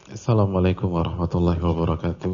Assalamualaikum warahmatullahi wabarakatuh.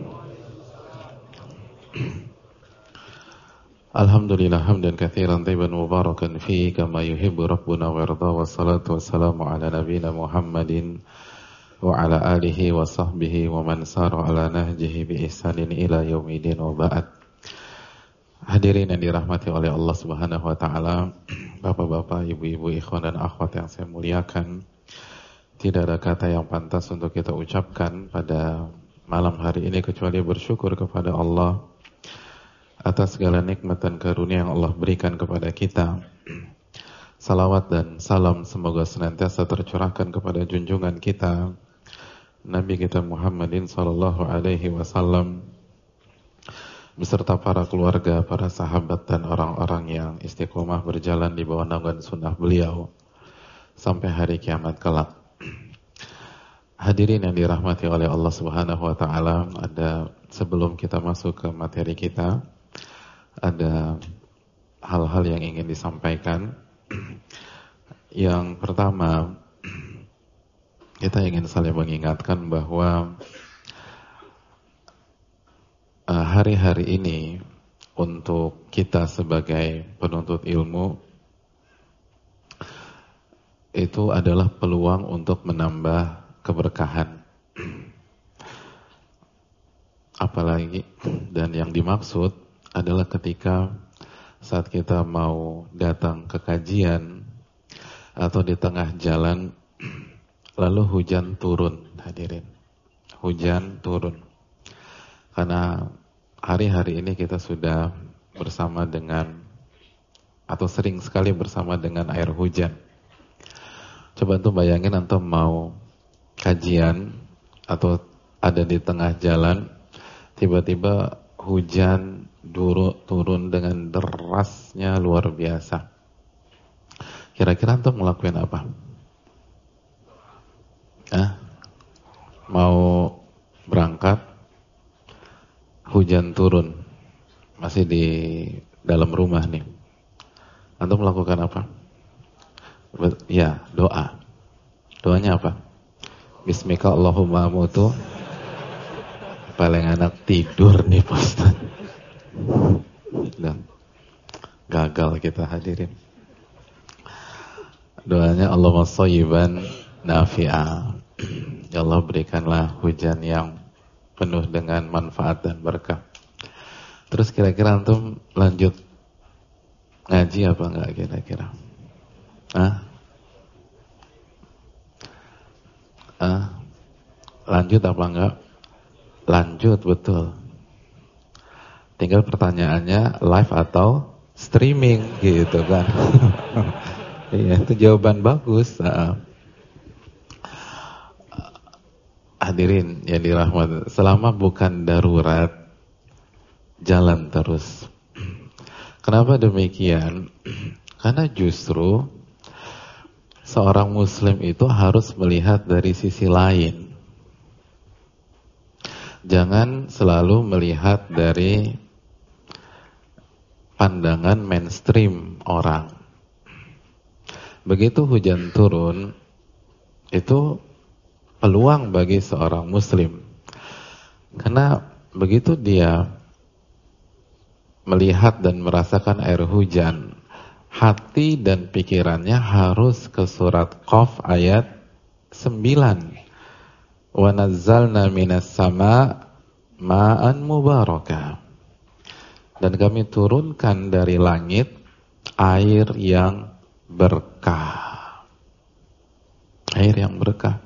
Alhamdulillah hamdan katsiran tayyiban mubarakan fihi kama yuhibbu rabbuna wa yarda, wassalatu wassalamu ala nabiyyina Muhammadin wa ala alihi wa sahbihi wa man sara ala nahjihi bi ihsanin ila yaumidin wa ba'd. Hadirin yang dirahmati oleh Allah Subhanahu wa taala, bapak-bapak, ibu-ibu, ikhwan dan akhwat yang saya muliakan. Tidak ada kata yang pantas untuk kita ucapkan pada malam hari ini kecuali bersyukur kepada Allah atas segala nikmat dan karunia yang Allah berikan kepada kita. Salawat dan salam semoga senantiasa tercurahkan kepada junjungan kita Nabi kita Muhammadin sallallahu alaihi wasallam beserta para keluarga, para sahabat dan orang-orang yang istiqomah berjalan di bawah naungan sunnah beliau sampai hari kiamat kelak. Hadirin yang dirahmati oleh Allah Subhanahu wa taala, sebelum kita masuk ke materi kita, ada hal-hal yang ingin disampaikan. Yang pertama, kita ingin saling mengingatkan bahwa hari-hari ini untuk kita sebagai penuntut ilmu itu adalah peluang untuk menambah keberkahan. Apalagi, dan yang dimaksud adalah ketika saat kita mau datang ke kajian atau di tengah jalan lalu hujan turun, hadirin. Hujan turun. Karena hari-hari ini kita sudah bersama dengan atau sering sekali bersama dengan air hujan. Coba tuh bayangin antum mau kajian atau ada di tengah jalan, tiba-tiba hujan turun dengan derasnya luar biasa. Kira-kira antum ngelakuin apa? Mau berangkat, hujan turun, masih di dalam rumah nih. Antum melakukan apa? Ya, doa. Doanya apa? Bismika Allahumma amutu. Paling anak tidur nih Pak Ustaz. Dan gagal kita hadirin. Doanya Allahumma shayyiban nafi'a. Ya Allah, berikanlah hujan yang penuh dengan manfaat dan berkah. Terus kira-kira antum lanjut ngaji apa enggak kira-kira? Lanjut apa enggak? Lanjut, betul. Tinggal pertanyaannya live atau streaming gitu kan. Iya, itu jawaban bagus. Hadirin yang dirahmati, selama bukan darurat, jalan terus. Kenapa demikian? Karena justru seorang muslim itu harus melihat dari sisi lain. Jangan selalu melihat dari pandangan mainstream orang. Begitu hujan turun, itu peluang bagi seorang muslim. Karena begitu dia melihat dan merasakan air hujan, hati dan pikirannya harus ke surat Qaf ayat 9. Wa nazzalna minas sama ma'an mubarakah. Dan kami turunkan dari langit air yang berkah. Air yang berkah.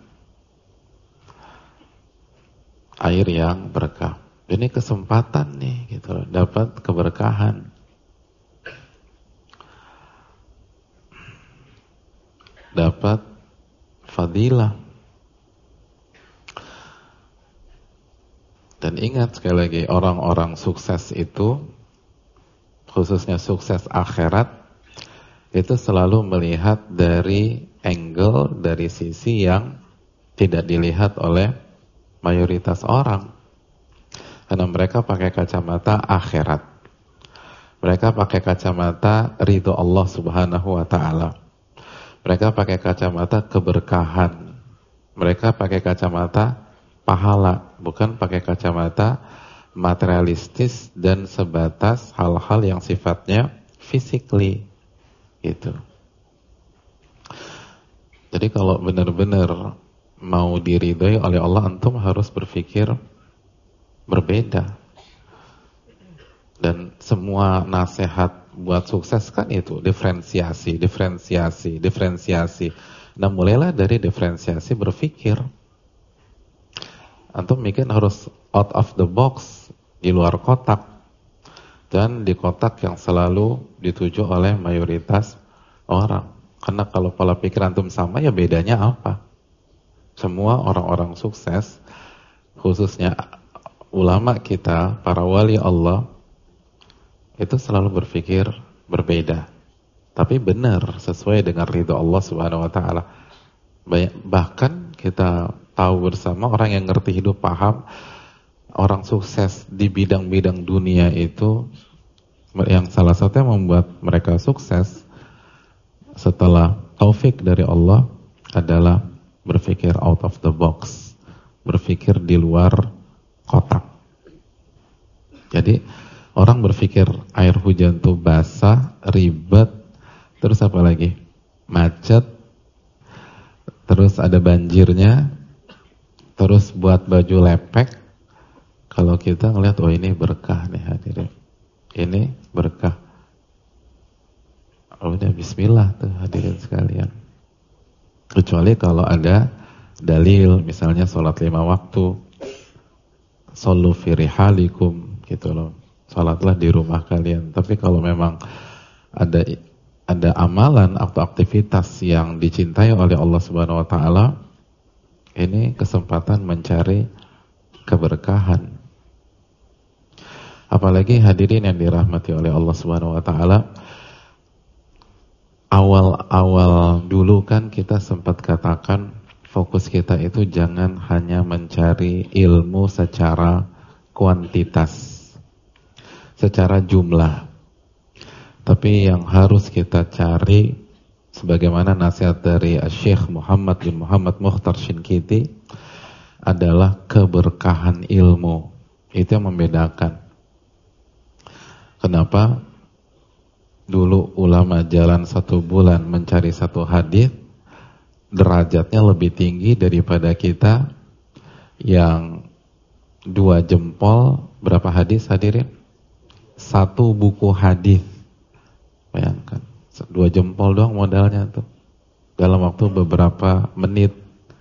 Air yang berkah. Ini kesempatan nih gitu loh, dapat keberkahan. Dapat fadilah. Dan ingat sekali lagi, orang-orang sukses itu, khususnya sukses akhirat, itu selalu melihat dari angle, dari sisi yang tidak dilihat oleh mayoritas orang. Karena mereka pakai kacamata akhirat. Mereka pakai kacamata ridho Allah Subhanahu wa ta'ala. Mereka pakai kacamata keberkahan. Mereka pakai kacamata pahala, bukan pakai kacamata materialistis dan sebatas hal-hal yang sifatnya physically gitu. Jadi kalau benar-benar mau diridhoi oleh Allah, antum harus berpikir berbeda. Dan semua nasihat buat sukses kan itu diferensiasi. Nah, mulailah dari diferensiasi berpikir. Antum mikir harus out of the box, di luar kotak. Dan di kotak yang selalu dituju oleh mayoritas orang. Karena kalau pola pikir antum sama, ya bedanya apa? Semua orang-orang sukses, khususnya ulama kita, para wali Allah, itu selalu berpikir berbeda. Tapi benar, sesuai dengan ridha Allah Subhanahu wa taala. Bahkan kita tahu bersama, orang yang ngerti hidup paham, orang sukses di bidang-bidang dunia itu, yang salah satu yang membuat mereka sukses setelah taufik dari Allah adalah berpikir out of the box, berpikir di luar kotak. Jadi orang berpikir air hujan tuh basah, ribet, terus apa lagi? Macet, terus ada banjirnya, terus buat baju lepek. Kalau kita ngelihat, oh ini berkah nih hadirin, ini berkah. Oh udah bismillah tuh hadirin sekalian. Kecuali kalau ada dalil, misalnya sholat 5 waktu, shollu fi rihalikum gitu loh, sholatlah di rumah kalian. Tapi kalau memang ada amalan atau aktivitas yang dicintai oleh Allah Subhanahu wa taala, ini kesempatan mencari keberkahan. Apalagi hadirin yang dirahmati oleh Allah Subhanahu wa taala, awal-awal dulu kan kita sempat katakan fokus kita itu jangan hanya mencari ilmu secara kuantitas, secara jumlah. Tapi yang harus kita cari, sebagaimana nasihat dari Syekh Muhammad bin Muhammad Mukhtar Shinkiti, adalah keberkahan ilmu. Itu yang membedakan. Kenapa? Dulu ulama jalan 1 bulan mencari 1 hadis, derajatnya lebih tinggi daripada kita yang 2 jempol, berapa hadis hadirin? 1 buku hadis. Bayangkan, 2 jempol doang modalnya tuh, dalam waktu beberapa menit.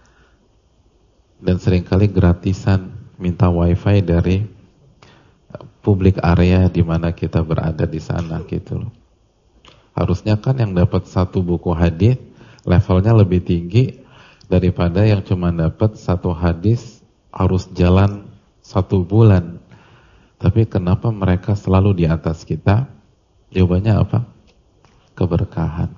Dan seringkali gratisan, minta wifi dari public area di mana kita berada di sana gitu loh. Harusnya kan yang dapat 1 buku hadis levelnya lebih tinggi daripada yang cuma dapat 1 hadis harus jalan 1 bulan. Tapi kenapa mereka selalu di atas kita? Jawabannya apa? Keberkahan.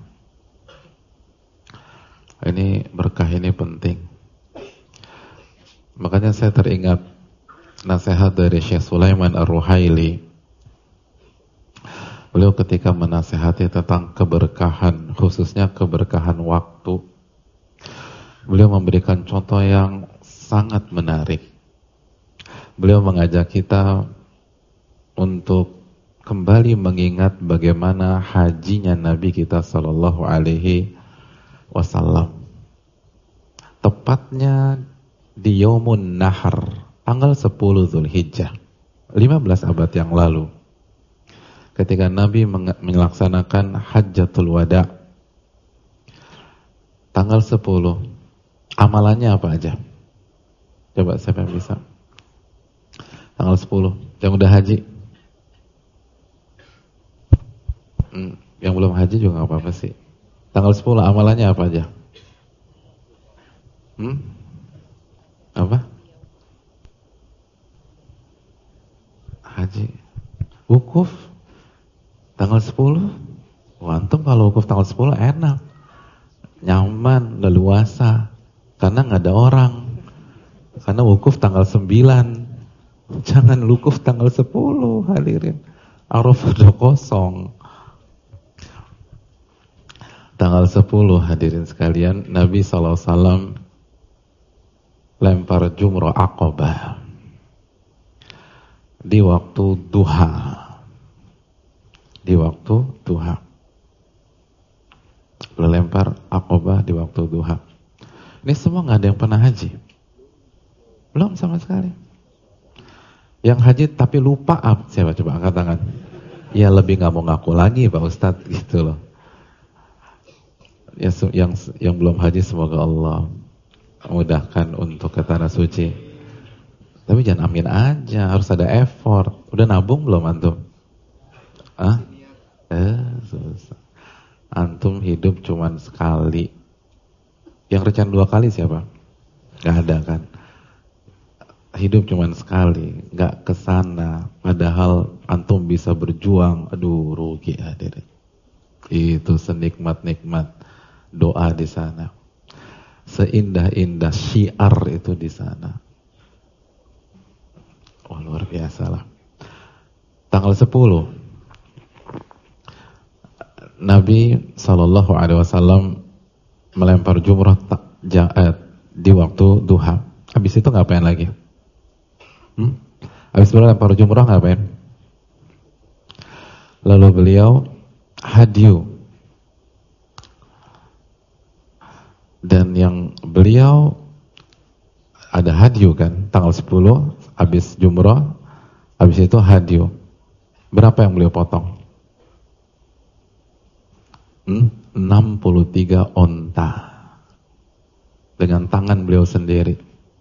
Ini berkah ini penting. Makanya saya teringat nasihat dari Syekh Sulaiman Ar-Ruhaili. Beliau ketika menasihati tentang keberkahan, khususnya keberkahan waktu, beliau memberikan contoh yang sangat menarik. Beliau mengajak kita untuk kembali mengingat bagaimana hajinya Nabi kita Sallallahu Alaihi Wasallam. Tepatnya di Yaumun Nahar, tanggal 10 Zulhijjah, 15 abad yang lalu, ketika Nabi melaksanakan Hajjatul Wada. Tanggal 10, amalannya apa aja? Coba siapa yang bisa? Tanggal 10, yang udah haji. Yang belum haji juga gak apa-apa sih. Tanggal 10 amalannya apa aja? Apa? Haji. Wukuf tanggal 10. Antum kalau wukuf tanggal 10 enak, nyaman, leluasa, karena gak ada orang. Karena wukuf tanggal 9. Jangan wukuf tanggal 10 hadirin. Arafah udah kosong. Tanggal 10 hadirin sekalian, Nabi SAW lempar jumrah Aqabah di waktu duha. Di waktu duha. Lempar Aqabah di waktu duha. Ini semua nggak ada yang pernah haji. Belum sama sekali. Yang haji tapi lupa apa? Siapa coba angkat tangan? Ya lebih nggak mau ngaku lagi Pak Ustadz gitu loh. Ya, yang belum haji semoga Allah mudahkan untuk ke tanah suci. Tapi jangan amin aja, harus ada effort. Udah nabung belum antum? Susah. Antum hidup cuman sekali. Yang rencana 2 kali siapa? Gak ada kan? Hidup cuman sekali, gak kesana. Padahal antum bisa berjuang. Aduh, rugi hadirin. Itu senikmat-nikmat doa di sana. Seindah-indah syiar itu di sana. Wah, luar biasa lah. Tanggal 10 Nabi SAW melempar jumrah di waktu duha. Habis itu ngapain lagi? Habis melempar jumrah ngapain? Lalu beliau hadyu. Dan yang beliau ada hadyu kan, tanggal 10 habis jumrah, habis itu hadyu. Berapa yang beliau potong? 63 onta. Dengan tangan beliau sendiri.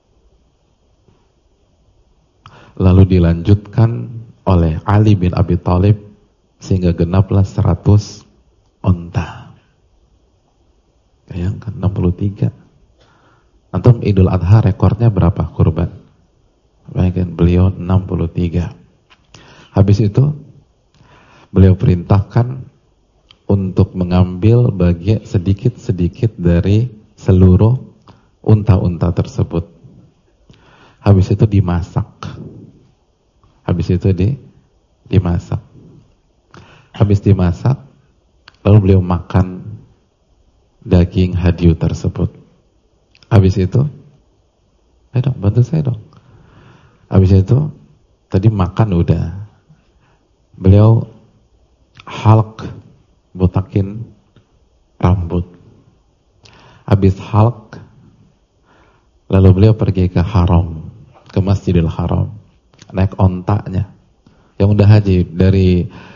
Lalu dilanjutkan oleh Ali bin Abi Thalib sehingga genaplah 100 onta. Bayangkan 63. Antum Idul Adha rekornya berapa kurban? Bayangkan beliau 63. Habis itu beliau perintahkan untuk mengambil bagian sedikit-sedikit dari seluruh unta-unta tersebut. Habis itu dimasak. Habis itu dimasak. Habis dimasak, lalu beliau makan daging hadyu tersebut. Habis itu, ayo dong, bantu saya dong. Habis itu, tadi makan udah. Beliau halq, botakin rambut. Habis halq, lalu beliau pergi ke haram, ke Masjidil Haram. Naik ontanya. Yang udah haji dari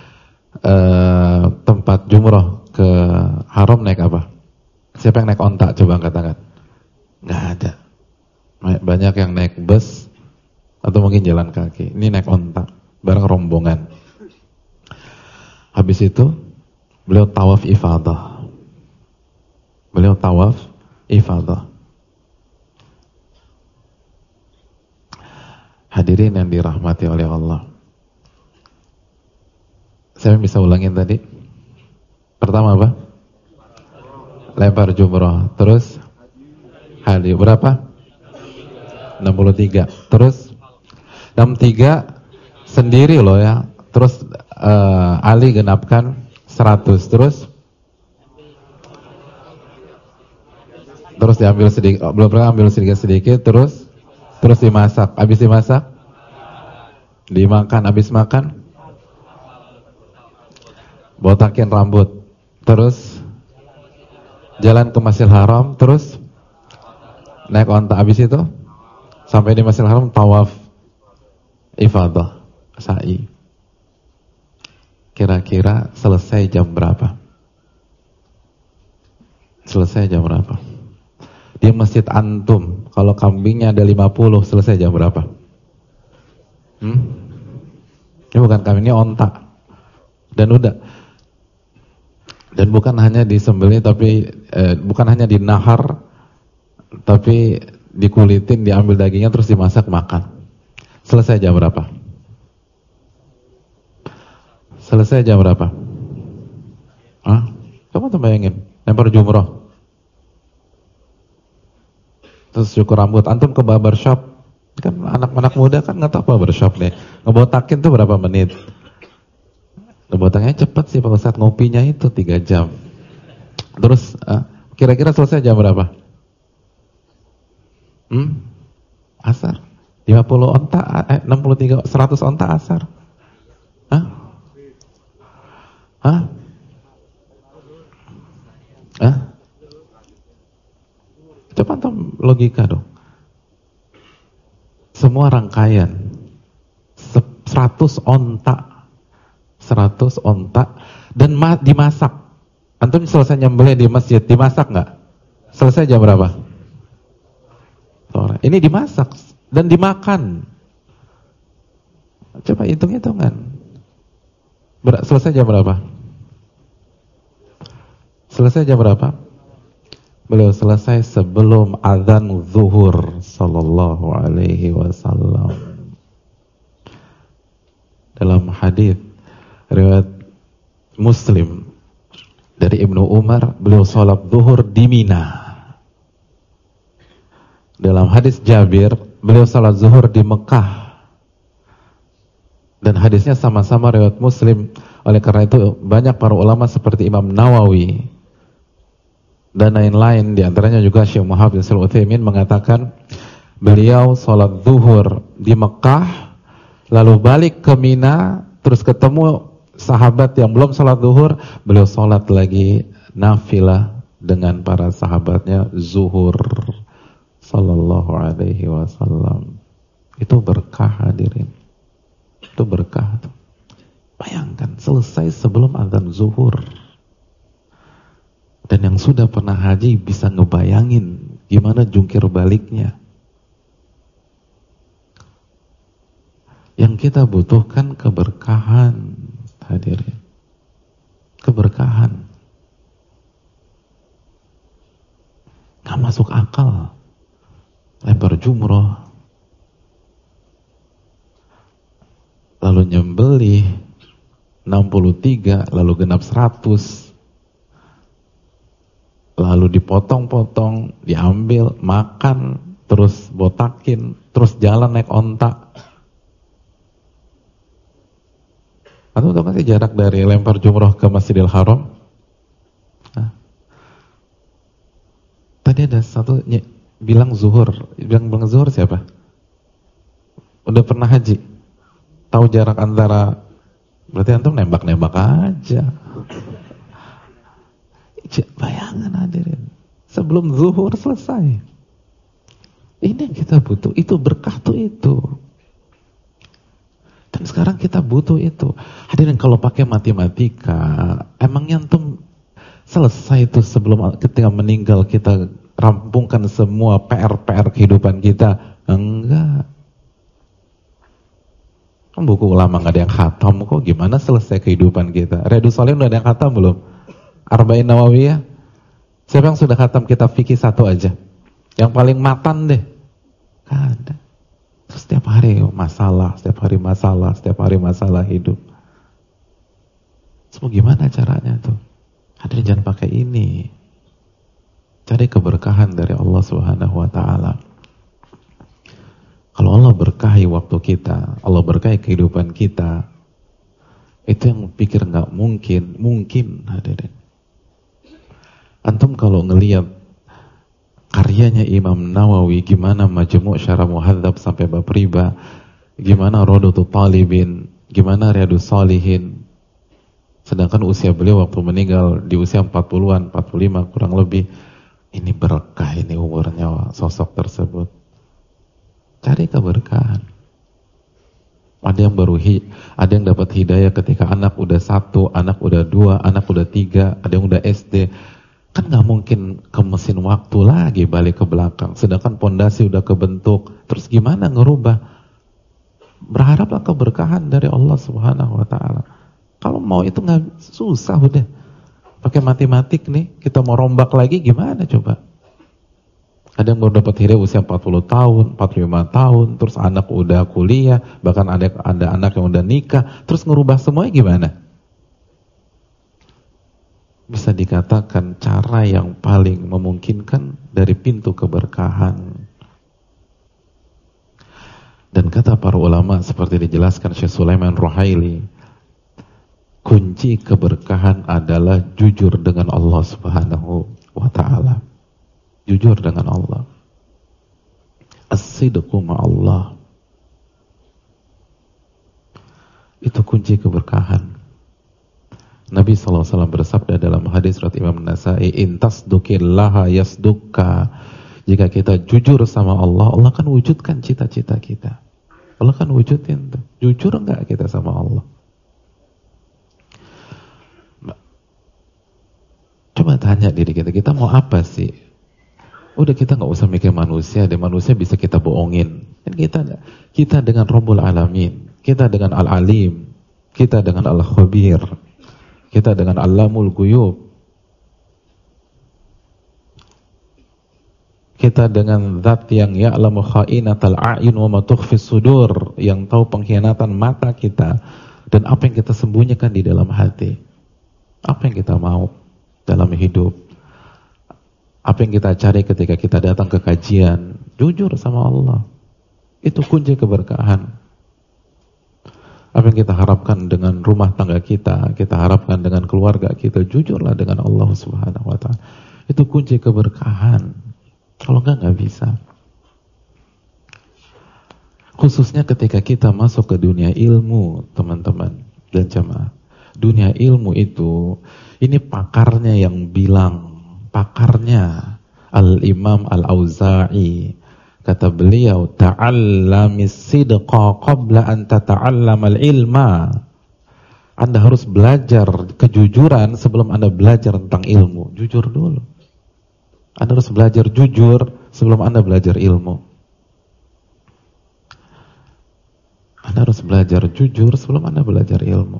tempat jumrah ke haram naik apa? Siapa yang naik onta? Coba angkat tangan. Nggak ada. Banyak yang naik bus atau mungkin jalan kaki. Ini naik onta, bareng rombongan. Habis itu beliau tawaf ifadah. Beliau tawaf ifadah. Hadirin yang dirahmati oleh Allah. Saya bisa ulangin tadi. Pertama apa? Lempar jumrah. Terus hadyu. Berapa? 63. Terus 63 sendiri loh ya. Terus Ali genapkan 100. Terus diambil sedikit, belum pernah ambil sedikit-sedikit, terus dimasak. Habis dimasak dimakan. Habis makan botakin rambut. Terus jalan ke Masjidil Haram. Terus naik onta. Habis itu sampai di Masjidil Haram tawaf ifadah, sa'i. Kira-kira selesai jam berapa? Selesai jam berapa? Di masjid antum, kalau kambingnya ada 50, selesai jam berapa? Ini bukan kambing, ini onta. Dan udah. Dan bukan hanya disembelih, tapi bukan hanya dinahar, tapi dikulitin, diambil dagingnya, terus dimasak, makan. Selesai jam berapa? Selesai jam berapa? Kamu tuh bayangin, lempar jumrah. Terus cukur rambut, antum ke barbershop. Kan anak-anak muda kan nggak tahu barbershop nih. Ngebotakin tuh berapa menit? Ngebotaknya cepet sih Pak Ustadz, ngopinya itu 3 jam. Terus kira-kira selesai jam berapa? asar? 50 onta, 63, 100 onta asar? Hah? Hah? Hah? Coba antum logika dong. Semua rangkaian 100 onta, 100 onta dan dimasak. Antum selesai nyembelih di masjid, dimasak nggak? Selesai jam berapa? Sore. Ini dimasak dan dimakan. Coba hitung-hitungan. Selesai jam berapa? Selesai jam berapa? Beliau selesai sebelum azan zuhur sallallahu alaihi wasallam. Dalam hadis riwayat Muslim dari Ibnu Umar, beliau sholat zuhur di Mina. Dalam hadis Jabir, beliau sholat zuhur di Mekah. Dan hadisnya sama-sama riwayat Muslim. Oleh karena itu banyak para ulama seperti Imam Nawawi dan lain-lain, diantaranya juga Syekh Muhammad bin Shalih Al-Utsaimin mengatakan beliau sholat zuhur di Mekah, lalu balik ke Mina, terus ketemu sahabat yang belum sholat zuhur, beliau sholat lagi nafilah dengan para sahabatnya zuhur sallallahu alaihi wasallam. Itu berkah hadirin. Itu berkah. Bayangkan selesai sebelum azan zuhur. Dan yang sudah pernah haji bisa ngebayangin gimana jungkir baliknya. Yang kita butuhkan keberkahan, hadirin. Keberkahan. Gak masuk akal. Lempar jumroh, lalu nyembelih 63, lalu genap 100, lalu dipotong-potong, diambil, makan, terus botakin, terus jalan naik onta. Atau tahu nggak sih jarak dari lempar jumroh ke Masjidil Haram? Nah. Tadi ada satu bilang zuhur siapa? Udah pernah haji? Tahu jarak antara, berarti antum nembak-nembak aja. Bayangan hadirin, sebelum zuhur selesai. Ini yang kita butuh, itu berkah tuh itu. Dan sekarang kita butuh itu. Hadirin, kalau pakai matematika, emangnya antum selesai itu sebelum ketika meninggal kita rampungkan semua PR-PR kehidupan kita? Enggak. Kan buku ulama nggak ada yang khatam, kok gimana selesai kehidupan kita? Riyadhus Shalihin udah ada yang khatam belum? Arba'in Nawawiyah? Siapa yang sudah khatam kitab fikih satu aja? Yang paling matan deh. Gak ada. Terus setiap hari masalah, setiap hari masalah, setiap hari masalah hidup. Semua gimana caranya tuh? Hadirin, jangan pakai ini. Cari keberkahan dari Allah Subhanahu wa taala. Kalau Allah berkahi waktu kita, Allah berkahi kehidupan kita, itu yang pikir nggak mungkin, mungkin hadirin. Antum kalau ngelihat karyanya Imam Nawawi, gimana Majmu' Syarah Muhadzab sampai bab riba, gimana Rodotul Talibin, gimana Riyadhus Shalihin, sedangkan usia beliau waktu meninggal di usia 40-an, 45 kurang lebih. Ini berkah ini umurnya sosok tersebut. Cari keberkahan. Ada yang ada yang dapat hidayah ketika anak udah 1, anak udah 2, anak udah 3, ada yang udah SD. Kan gak mungkin ke mesin waktu lagi balik ke belakang. Sedangkan pondasi udah kebentuk. Terus gimana ngerubah? Berharaplah keberkahan dari Allah Subhanahu wa taala. Kalau mau itu gak susah udah. Pakai matematik nih, kita mau rombak lagi gimana coba? Ada yang baru dapat hidayah usia 40 tahun, 45 tahun, terus anak udah kuliah, bahkan ada anak yang udah nikah, terus ngerubah semuanya gimana? Bisa dikatakan cara yang paling memungkinkan dari pintu keberkahan. Dan kata para ulama seperti dijelaskan Syekh Sulaiman Ruhaili, kunci keberkahan adalah jujur dengan Allah Subhanahu wa ta'ala. Jujur dengan Allah. as-sidqu ma'allah. Itu kunci keberkahan. Nabi SAW bersabda dalam hadis riwayat Imam Nasai, "Intasduqillaha yasdukka." Jika kita jujur sama Allah, Allah akan wujudkan cita-cita kita. Allah akan wujudin tuh. Jujur enggak kita sama Allah? Coba tanya diri kita mau apa sih? Udah kita nggak usah mikir manusia, deh manusia bisa kita bohongin. Dan kita dengan Rabbul Alamin, kita dengan Al-Alim, kita dengan Al-Khabir, kita dengan Allamul Ghuyub, kita dengan Zat yang ya'lamu kha'inatal a'yun wa ma tukhfis sudur, yang tahu pengkhianatan mata kita dan apa yang kita sembunyikan di dalam hati. Apa yang kita mau dalam hidup, apa yang kita cari ketika kita datang ke kajian, jujur sama Allah. Itu kunci keberkahan. Apa yang kita harapkan dengan rumah tangga kita harapkan dengan keluarga kita, jujurlah dengan Allah Subhanahu wa ta'ala. Itu kunci keberkahan. Kalau enggak bisa. Khususnya ketika kita masuk ke dunia ilmu, teman-teman dan jamaah. Dunia ilmu itu, ini pakarnya yang bilang, pakarnya Al-Imam Al-Auza'i. Kata beliau, ta'allamis sidqa qabla an tata'allamal ilma. Anda harus belajar kejujuran sebelum Anda belajar tentang ilmu. Jujur dulu. Anda harus belajar jujur sebelum Anda belajar ilmu. Anda harus belajar jujur sebelum Anda belajar ilmu.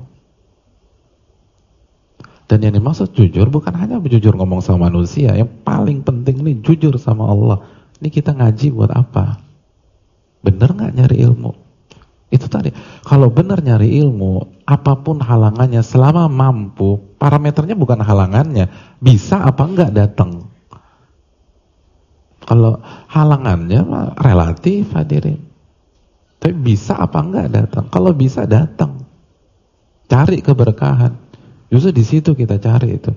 Dan yang dimaksud jujur bukan hanya jujur ngomong sama manusia. Yang paling penting ini jujur sama Allah. Ini kita ngaji buat apa? Bener gak nyari ilmu? Itu tadi. Kalau bener nyari ilmu, apapun halangannya, selama mampu, parameternya bukan halangannya. Bisa apa enggak datang? Kalau halangannya mah relatif hadirin. Tapi bisa apa enggak datang? Kalau bisa datang. Cari keberkahan. Justru di situ kita cari itu.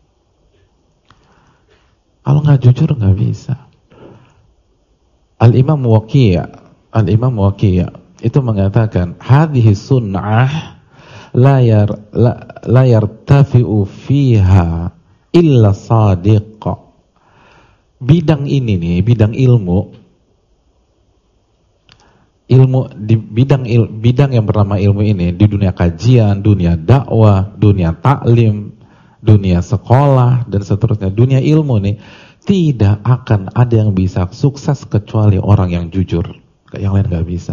Kalau nggak jujur nggak bisa. Al-Imam Waqi' itu mengatakan, hadhihi sunnah la yartafi'u fiha illa sadiq. Bidang ini nih, bidang ilmu di bidang yang bernama ilmu ini, di dunia kajian, dunia dakwah, dunia taklim, dunia sekolah dan seterusnya, dunia ilmu nih tidak akan ada yang bisa sukses kecuali orang yang jujur. Yang lain nggak bisa.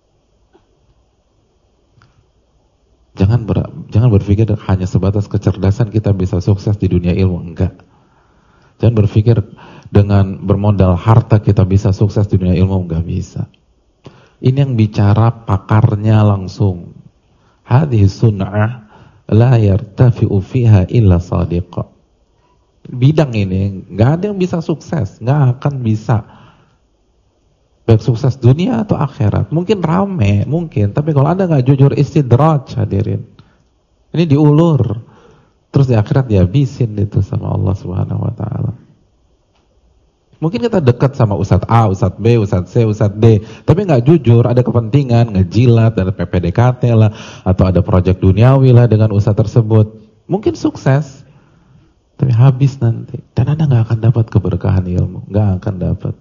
Jangan berpikir hanya sebatas kecerdasan kita bisa sukses di dunia ilmu, enggak. Jangan berpikir dengan bermodal harta kita bisa sukses di dunia ilmu, enggak bisa. Ini yang bicara pakarnya langsung. Hadhihi sunnah la yartafi'u fiha illa sadiqa. Bidang ini enggak ada yang bisa sukses, enggak akan bisa. Baik sukses dunia atau akhirat. Mungkin rame, mungkin, tapi kalau Anda enggak jujur, istidraj hadirin. Ini diulur. Terus di akhirat dihabisin itu sama Allah Subhanahu wa taala. Mungkin kita dekat sama Ustadz A, Ustadz B, Ustadz C, Ustadz D, tapi nggak jujur, ada kepentingan, ngejilat, ada PPDKT lah, atau ada proyek duniawi lah dengan Ustadz tersebut. Mungkin sukses, tapi habis nanti. Dan Anda nggak akan dapat keberkahan ilmu, nggak akan dapat.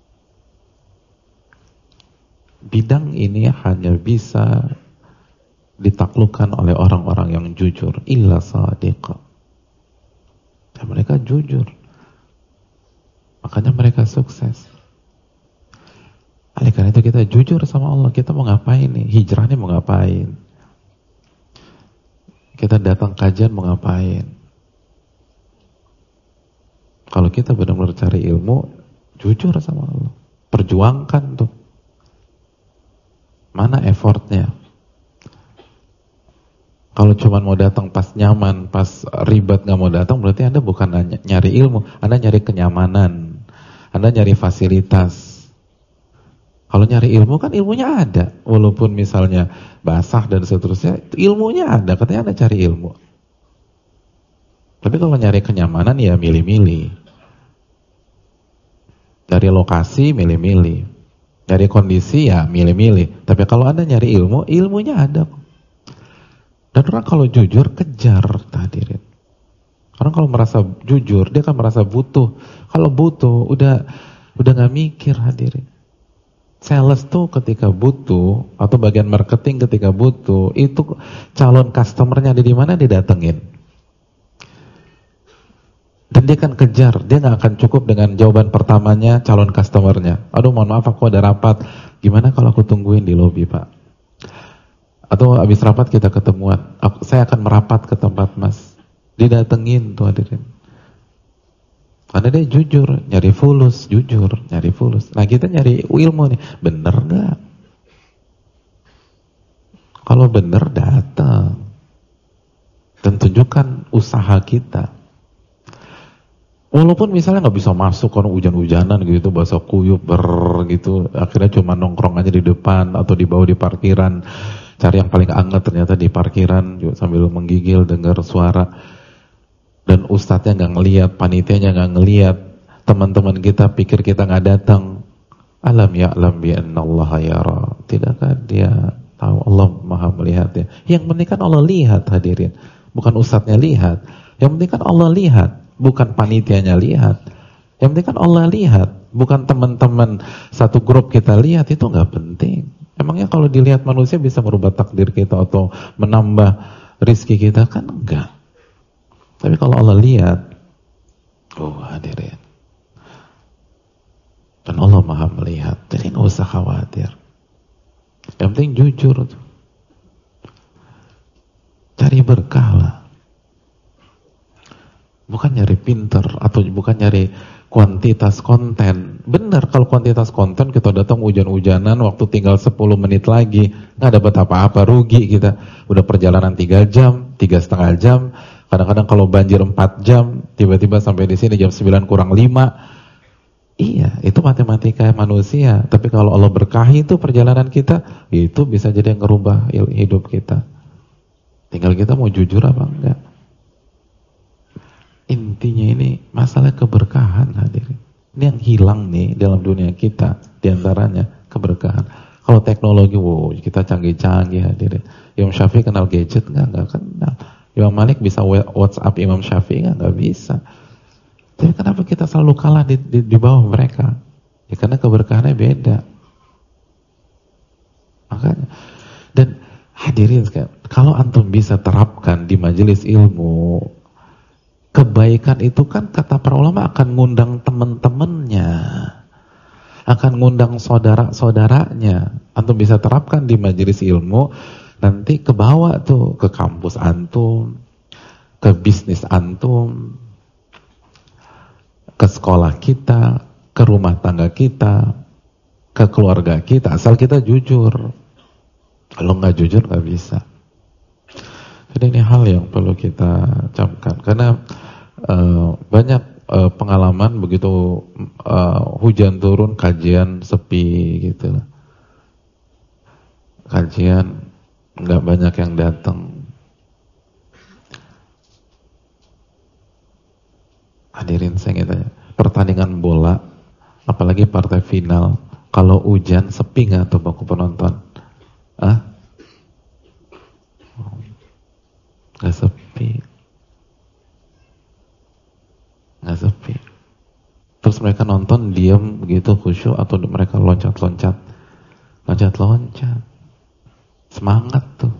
Bidang ini hanya bisa ditaklukkan oleh orang-orang yang jujur, illa sadiqa. Dan mereka jujur. Makanya mereka sukses. Oleh karena itu kita jujur sama Allah. Kita mau ngapain nih? Hijrahnya mau ngapain? Kita datang kajian mau ngapain? Kalau kita benar-benar cari ilmu, jujur sama Allah. Perjuangkan tuh. Mana effortnya? Kalau cuma mau datang pas nyaman, pas ribet gak mau datang, berarti Anda bukan nyari ilmu, Anda nyari kenyamanan, Anda nyari fasilitas. Kalau nyari ilmu kan ilmunya ada, walaupun misalnya basah dan seterusnya, ilmunya ada, katanya Anda cari ilmu. Tapi kalau nyari kenyamanan ya milih-milih. Dari lokasi milih-milih. Nyari kondisi ya milih-milih. Tapi kalau Anda nyari ilmu, ilmunya ada. Dan orang kalau jujur, kejar, hadirin. Orang kalau merasa jujur, dia kan merasa butuh. Kalau butuh, udah gak mikir, hadirin. Sales tuh ketika butuh, atau bagian marketing ketika butuh, itu calon customernya ada di mana didatengin. Dan dia kan kejar, dia gak akan cukup dengan jawaban pertamanya calon customernya. Aduh mohon maaf aku ada rapat, gimana kalau aku tungguin di lobi Pak? Atau habis rapat kita ketemuan, saya akan merapat ke tempat Mas. Didatengin tuh hadirin. Karena dia jujur, nyari fulus, jujur, nyari fulus. Nah kita nyari ilmu nih, bener gak? Kalau bener datang. Dan tunjukkan usaha kita. Walaupun misalnya gak bisa masuk karena hujan-hujanan gitu, basah kuyup gitu, akhirnya cuma nongkrong aja di depan atau di bawah di parkiran, cari yang paling anget ternyata di parkiran juga sambil menggigil dengar suara. Dan ustadznya gak ngeliat, panitianya gak ngeliat, teman-teman kita pikir kita gak datang. Alam ya'lam bi'annallaha yara. Tidakkah dia tahu Allah maha melihat ya? Yang penting kan Allah lihat hadirin. Bukan ustadznya lihat. Yang penting kan Allah lihat. Bukan panitianya lihat. Yang penting kan Allah lihat. Bukan teman-teman satu grup kita lihat. Itu gak penting. Emangnya kalau dilihat manusia bisa merubah takdir kita atau menambah rizki kita? Kan enggak. Tapi kalau Allah lihat, oh hadirin. Dan Allah maha melihat. Jadi gak usah khawatir. Yang penting jujur. Cari berkah lah. Bukan nyari pinter atau bukan nyari kuantitas konten. Benar kalau kuantitas konten kita datang hujan-hujanan waktu tinggal 10 menit lagi. Gak dapat apa-apa, rugi kita. Udah perjalanan 3 jam, 3,5 jam. Kadang-kadang kalau banjir 4 jam, tiba-tiba sampai di sini jam 9 kurang 5. Iya, itu matematika manusia. Tapi kalau Allah berkahi itu perjalanan kita, itu bisa jadi yang ngerubah hidup kita. Tinggal kita mau jujur apa enggak. Intinya ini masalah keberkahan hadirin. Ini yang hilang nih dalam dunia kita, diantaranya keberkahan. Kalau teknologi, wow, kita canggih-canggih hadirin. Imam Syafi'i kenal gadget enggak kenal. Imam Malik bisa WhatsApp Imam Syafi'i nggak bisa. Tapi kenapa kita selalu kalah di bawah mereka? Ya karena keberkahannya beda. Makanya. Dan hadirin sekalian, kalau antum bisa terapkan di majelis ilmu, kebaikan itu kan kata para ulama akan ngundang teman-temannya, akan ngundang saudara-saudaranya. Antum bisa terapkan di majelis ilmu. Nanti ke bawah tuh, ke kampus antum, ke bisnis antum, ke sekolah kita, ke rumah tangga kita, ke keluarga kita, asal kita jujur. Kalau nggak jujur nggak bisa. Jadi ini hal yang perlu kita camkan, karena banyak pengalaman begitu hujan turun, kajian sepi gitu. Kajian nggak banyak yang datang. Hadirin saya ingin tanya, pertandingan bola, apalagi partai final, kalau hujan sepi nggak tuh baku penonton? Nggak sepi. Nggak sepi. Terus mereka nonton diam begitu khusyuk atau mereka loncat-loncat? Loncat-loncat. Semangat tuh.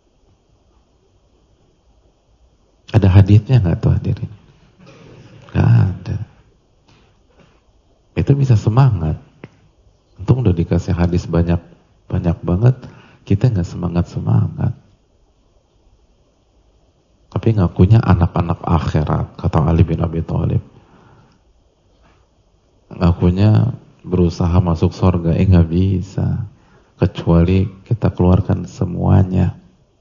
Ada hadisnya nggak tuh hadirin? Nggak ada. Itu bisa semangat. Untung udah dikasih hadis banyak banget. Kita nggak semangat. Tapi ngakunya anak-anak akhirat, kata Ali bin Abi Thalib. Ngakunya berusaha masuk surga, nggak bisa. Kecuali kita keluarkan semuanya.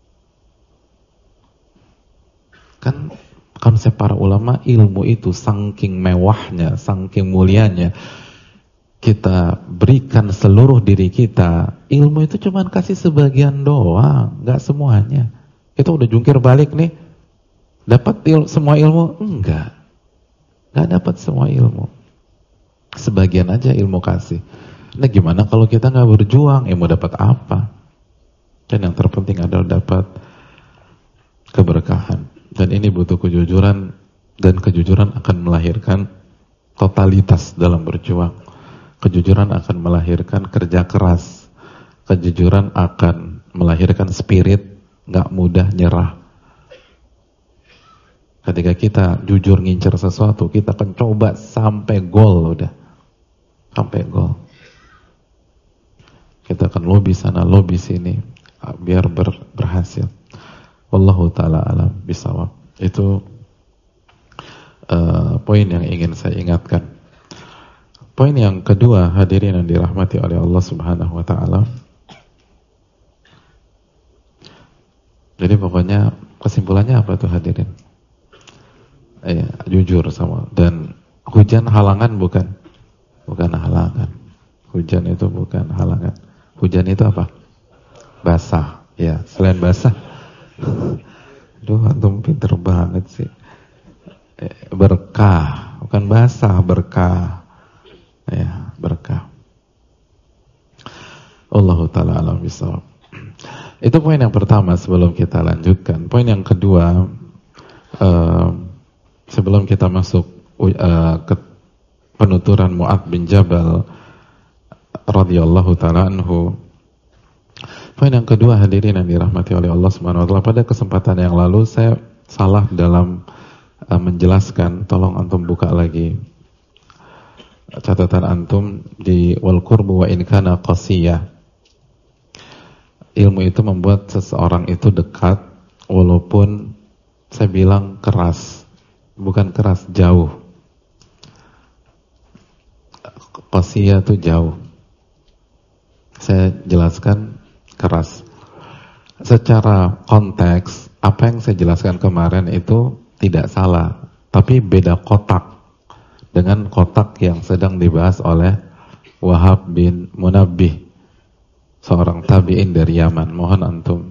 Kan konsep para ulama, ilmu itu saking mewahnya, saking mulianya, kita berikan seluruh diri kita. Ilmu itu cuma kasih sebagian doang, gak semuanya. Kita udah jungkir balik nih, dapat semua ilmu? Enggak, gak dapat semua ilmu. Sebagian aja ilmu kasih. Nah gimana kalau kita nggak berjuang, mau dapat apa? Dan yang terpenting adalah dapat keberkahan. Dan ini butuh kejujuran, dan kejujuran akan melahirkan totalitas dalam berjuang. Kejujuran akan melahirkan kerja keras. Kejujuran akan melahirkan spirit nggak mudah nyerah. Ketika kita jujur ngincer sesuatu, kita akan coba sampai gol udah. Sampai gol. Kita akan lobby sana, lobby sini biar berhasil. Wallahu ta'ala alam bisawab. Itu poin yang ingin saya ingatkan. Poin yang kedua, hadirin yang dirahmati oleh Allah Subhanahu wa ta'ala. Jadi pokoknya kesimpulannya apa tuh hadirin? Jujur sama. Dan hujan halangan bukan? Bukan halangan. Hujan itu bukan halangan. Hujan itu apa? Basah. Ya, selain basah. Duh, antum pinter banget sih. Berkah, bukan basah, berkah. Ya, berkah. Allahu ta'ala alam bisawab. Itu poin yang pertama sebelum kita lanjutkan. Poin yang kedua, sebelum kita masuk ke penuturan Mu'adz bin Jabal radhiyallahu ta'ala anhu. Poin yang kedua, hadirin yang dirahmati oleh Allah Subhanahu wa ta'ala, pada kesempatan yang lalu saya salah dalam menjelaskan. Tolong antum buka lagi catatan antum di wal qurbu wa in kana qasiyah. Ilmu itu membuat seseorang itu dekat walaupun saya bilang keras. Bukan keras, jauh. Qasiyah itu jauh. Saya jelaskan keras. Secara konteks, apa yang saya jelaskan kemarin itu tidak salah, tapi beda kotak dengan kotak yang sedang dibahas oleh Wahab bin Munabbih, seorang tabi'in dari Yaman. Mohon antum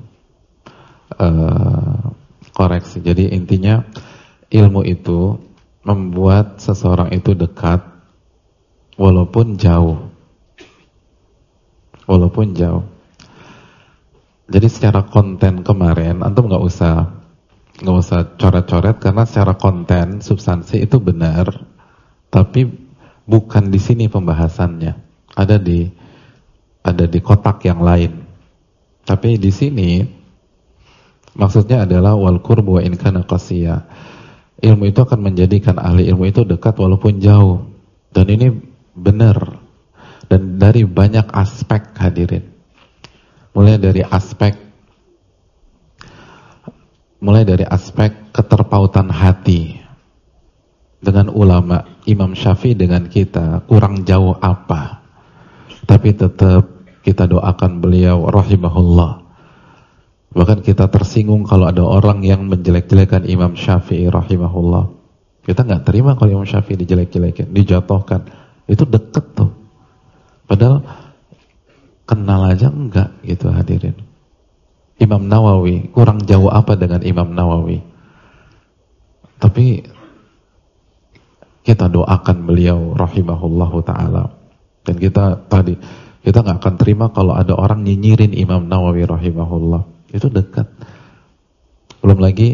koreksi. Jadi intinya ilmu itu membuat seseorang itu dekat walaupun jauh. Walaupun jauh. Jadi secara konten kemarin antum nggak usah coret-coret, karena secara konten substansi itu benar, tapi bukan di sini pembahasannya. Ada di kotak yang lain. Tapi di sini maksudnya adalah wal qurbu wa in kana qasiyah. Ilmu itu akan menjadikan ahli ilmu itu dekat walaupun jauh. Dan ini benar. Dan dari banyak aspek, hadirin. Mulai dari aspek keterpautan hati dengan ulama. Imam Syafi'i dengan kita kurang jauh apa, tapi tetap kita doakan beliau rahimahullah. Bahkan kita tersinggung kalau ada orang yang menjelek-jelekan Imam Syafi'i rahimahullah. Kita nggak terima kalau Imam Syafi'i dijelek-jelekan, dijatuhkan. Itu deket tuh. Padahal kenal aja enggak gitu, hadirin. Imam Nawawi, kurang jauh apa dengan Imam Nawawi? Tapi kita doakan beliau rahimahullahu ta'ala. Dan kita nggak akan terima kalau ada orang nyinyirin Imam Nawawi rahimahullah. Itu dekat. Belum lagi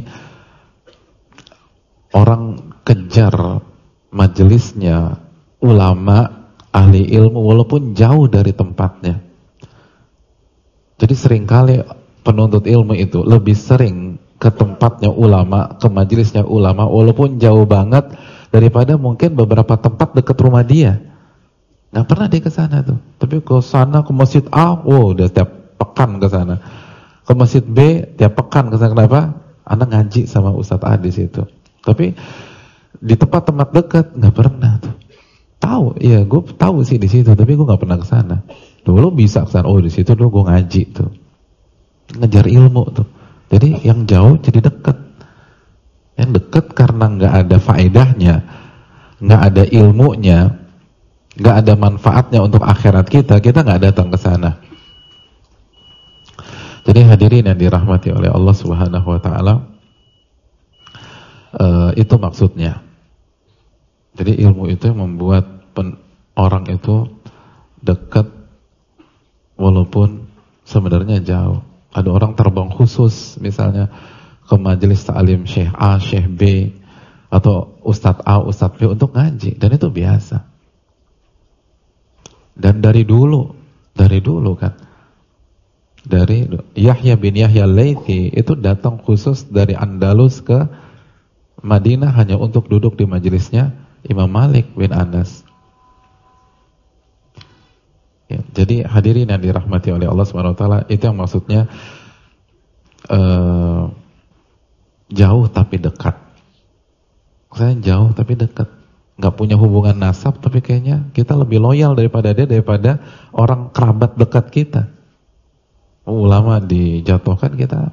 orang kejar majelisnya ulama ahli ilmu walaupun jauh dari tempatnya. Jadi seringkali penuntut ilmu itu lebih sering ke tempatnya ulama, ke majelisnya ulama walaupun jauh banget daripada mungkin beberapa tempat dekat rumah dia. Nggak pernah dia ke sana tuh. Tapi ke sana, ke masjid A, udah tiap pekan ke sana. Ke masjid B tiap pekan ke sana. Kenapa? Anak ngaji sama Ustadz A di situ. Tapi di tempat-tempat dekat nggak pernah tuh. Tahu, iya gue tahu sih di situ, tapi gue nggak pernah ke sana. Dulu bisa ke sana. Oh di situ dulu gue ngaji tuh, ngejar ilmu tuh. Jadi yang jauh jadi dekat. Yang dekat karena nggak ada faedahnya, nggak ada ilmunya, nggak ada manfaatnya untuk akhirat kita nggak datang ke sana. Jadi hadirin yang dirahmati oleh Allah Subhanahu Wa Taala, itu maksudnya. Jadi ilmu itu yang membuat orang itu dekat walaupun sebenarnya jauh. Ada orang terbang khusus misalnya ke majelis ta'lim Syekh A, Syekh B, atau Ustadz A, Ustadz B untuk ngaji, dan itu biasa. Dan dari dulu kan, dari Yahya bin Yahya Al-Laythi itu datang khusus dari Andalus ke Madinah hanya untuk duduk di majelisnya Imam Malik bin Anas. Ya, jadi hadirin yang dirahmati oleh Allah Subhanahu wa taala, itu yang maksudnya jauh tapi dekat. Saya jauh tapi dekat. Nggak punya hubungan nasab, tapi kayaknya kita lebih loyal daripada dia, daripada orang kerabat dekat kita. Ulama dijatuhkan, kita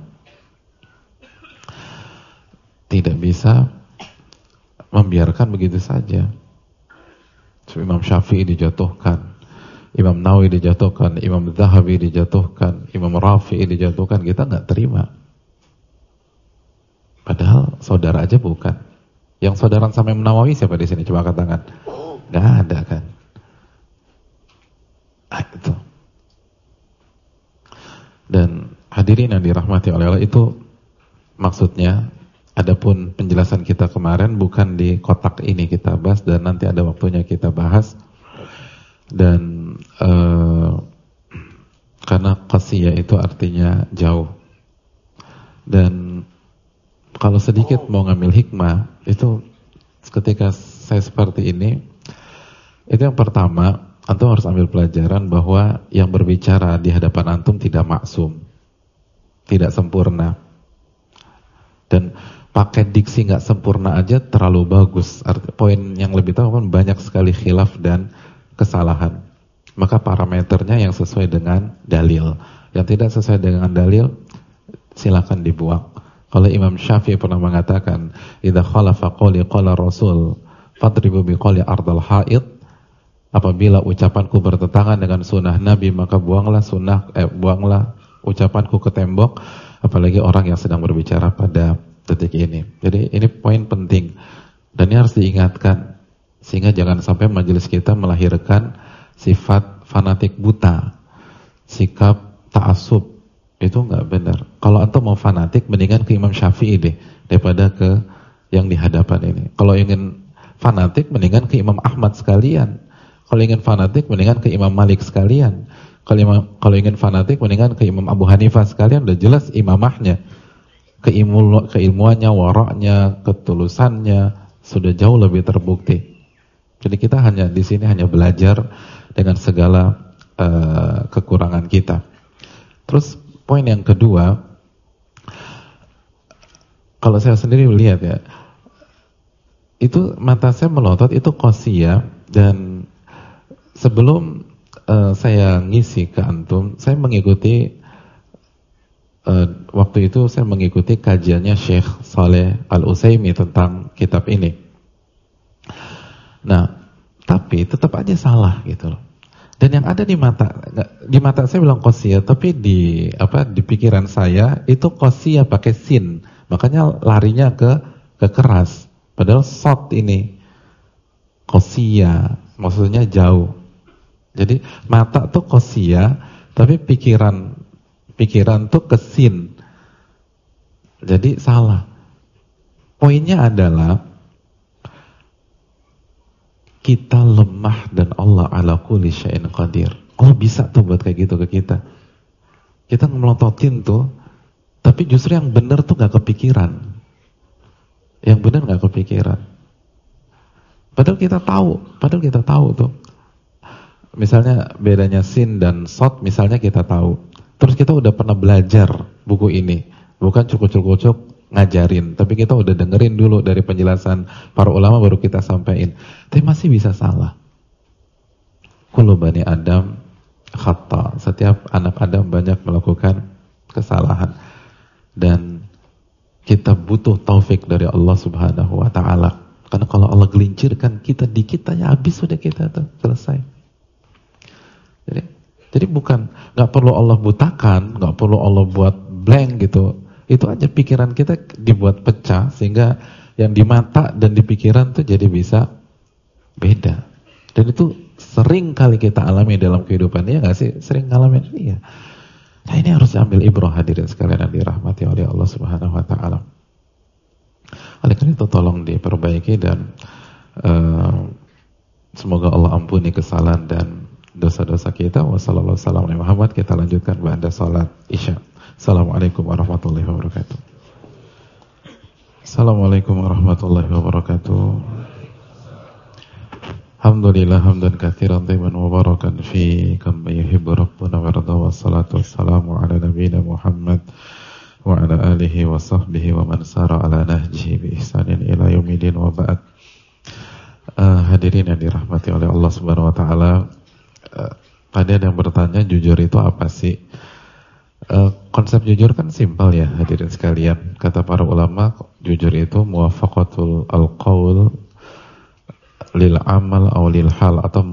tidak bisa membiarkan begitu saja. Imam Syafi'i dijatuhkan, Imam Nawawi dijatuhkan, Imam Zahabi dijatuhkan, Imam Rafi'i dijatuhkan, kita nggak terima. Padahal saudara aja bukan. Yang saudaraan sama Imam Nawawi siapa di sini? Coba angkat tangan. Nggak ada kan? Itu. Dan hadirin yang dirahmati oleh Allah, itu maksudnya. Adapun penjelasan kita kemarin bukan di kotak ini kita bahas, dan nanti ada waktunya kita bahas. Dan karena qasiyah itu artinya jauh. Dan kalau sedikit mau ngambil hikmah, itu ketika saya seperti ini, itu yang pertama, antum harus ambil pelajaran bahwa yang berbicara di hadapan antum tidak maksum, tidak sempurna. Dan pakai diksi nggak sempurna aja terlalu bagus. Poin yang lebih tahu kan banyak sekali khilaf dan kesalahan. Maka parameternya yang sesuai dengan dalil. Yang tidak sesuai dengan dalil, silakan dibuang. Kalau Imam Syafi'i pernah mengatakan, "Idza khalafa qawli qala Rasul, fadribu biqawli ardal haid." Apabila ucapanku bertentangan dengan sunnah Nabi, maka buanglah ucapanku ke tembok. Apalagi orang yang sedang berbicara pada detik ini. Jadi ini poin penting, dan ini harus diingatkan, sehingga jangan sampai majelis kita melahirkan sifat fanatik buta, sikap ta'assub. Itu nggak benar. Kalau antum mau fanatik, mendingan ke Imam Syafi'i deh daripada ke yang di hadapan ini. Kalau ingin fanatik, mendingan ke Imam Ahmad sekalian. Kalau ingin fanatik, mendingan ke Imam Malik sekalian. Kalau ingin fanatik, mendingan ke Imam Abu Hanifah sekalian. Udah jelas imamahnya, keilmuannya, waraknya, ketulusannya sudah jauh lebih terbukti. Jadi kita hanya di sini hanya belajar dengan segala kekurangan kita. Terus poin yang kedua, kalau saya sendiri melihat ya, itu mata saya melotot, itu qasiyah. Dan sebelum saya ngisi ke antum, saya mengikuti waktu itu saya mengikuti kajiannya Syekh Saleh Al-Utsaimin tentang kitab ini. Nah, tapi tetap aja salah gitu loh. Dan yang ada di mata saya bilang qasiyah, tapi di pikiran saya itu qasiyah pakai sin. Makanya larinya ke keras. Padahal short ini qasiyah, maksudnya jauh. Jadi mata tuh qasiyah, tapi pikiran tuh kesin. Jadi salah. Poinnya adalah kita lemah dan Allah ala kulli syai'in qadir. Allah bisa tuh buat kayak gitu ke kita. Kita ngemelototin tuh, tapi justru yang benar tuh gak kepikiran. Yang benar gak kepikiran. Padahal kita tahu tuh. Misalnya bedanya sin dan sod, misalnya kita tahu. Terus kita udah pernah belajar buku ini, bukan cukup-cukup ngajarin, tapi kita udah dengerin dulu dari penjelasan para ulama baru kita sampaikan. Tapi masih bisa salah. Kullu bani Adam khata. Setiap anak Adam banyak melakukan kesalahan. Dan kita butuh taufik dari Allah Subhanahu wa taala. Karena kalau Allah gelincirkan kita dikit aja, habis sudah kita tuh selesai. Jadi bukan, nggak perlu Allah butakan, nggak perlu Allah buat blank gitu. Itu aja pikiran kita dibuat pecah sehingga yang di mata dan di pikiran tuh jadi bisa beda. Dan itu sering kali kita alami dalam kehidupan, ya nggak sih? Sering ngalamin, iya. Nah ini harus ambil ibrah hadirin sekalian yang dirahmati oleh Allah Subhanahu Wa Taala. Oleh karena itu tolong diperbaiki dan semoga Allah ampuni kesalahan dan dosa-dosa kita. Wassalamualaikum warahmatullahi wabarakatuh. Kita lanjutkan ba'da salat Isya. Assalamualaikum warahmatullahi wabarakatuh. Assalamualaikum warahmatullahi wabarakatuh. Alhamdulillah hamdan katsiran tayyiban mubarakan fi kama yuhibbu rabbuna wa yarda, wassalatu wassalamu ala nabiyyina Muhammad wa ala alihi wa sahbihi wa man sara ala nahjihi bi ihsanin ila yaumil wa ba'd. Hadirin yang dirahmati oleh Allah Subhanahu wa taala, tadi ada yang bertanya jujur itu apa sih? Konsep jujur kan simpel ya hadirin sekalian. Kata para ulama, jujur itu muwafaqatul al-qaul lil amal aw lil hal, atau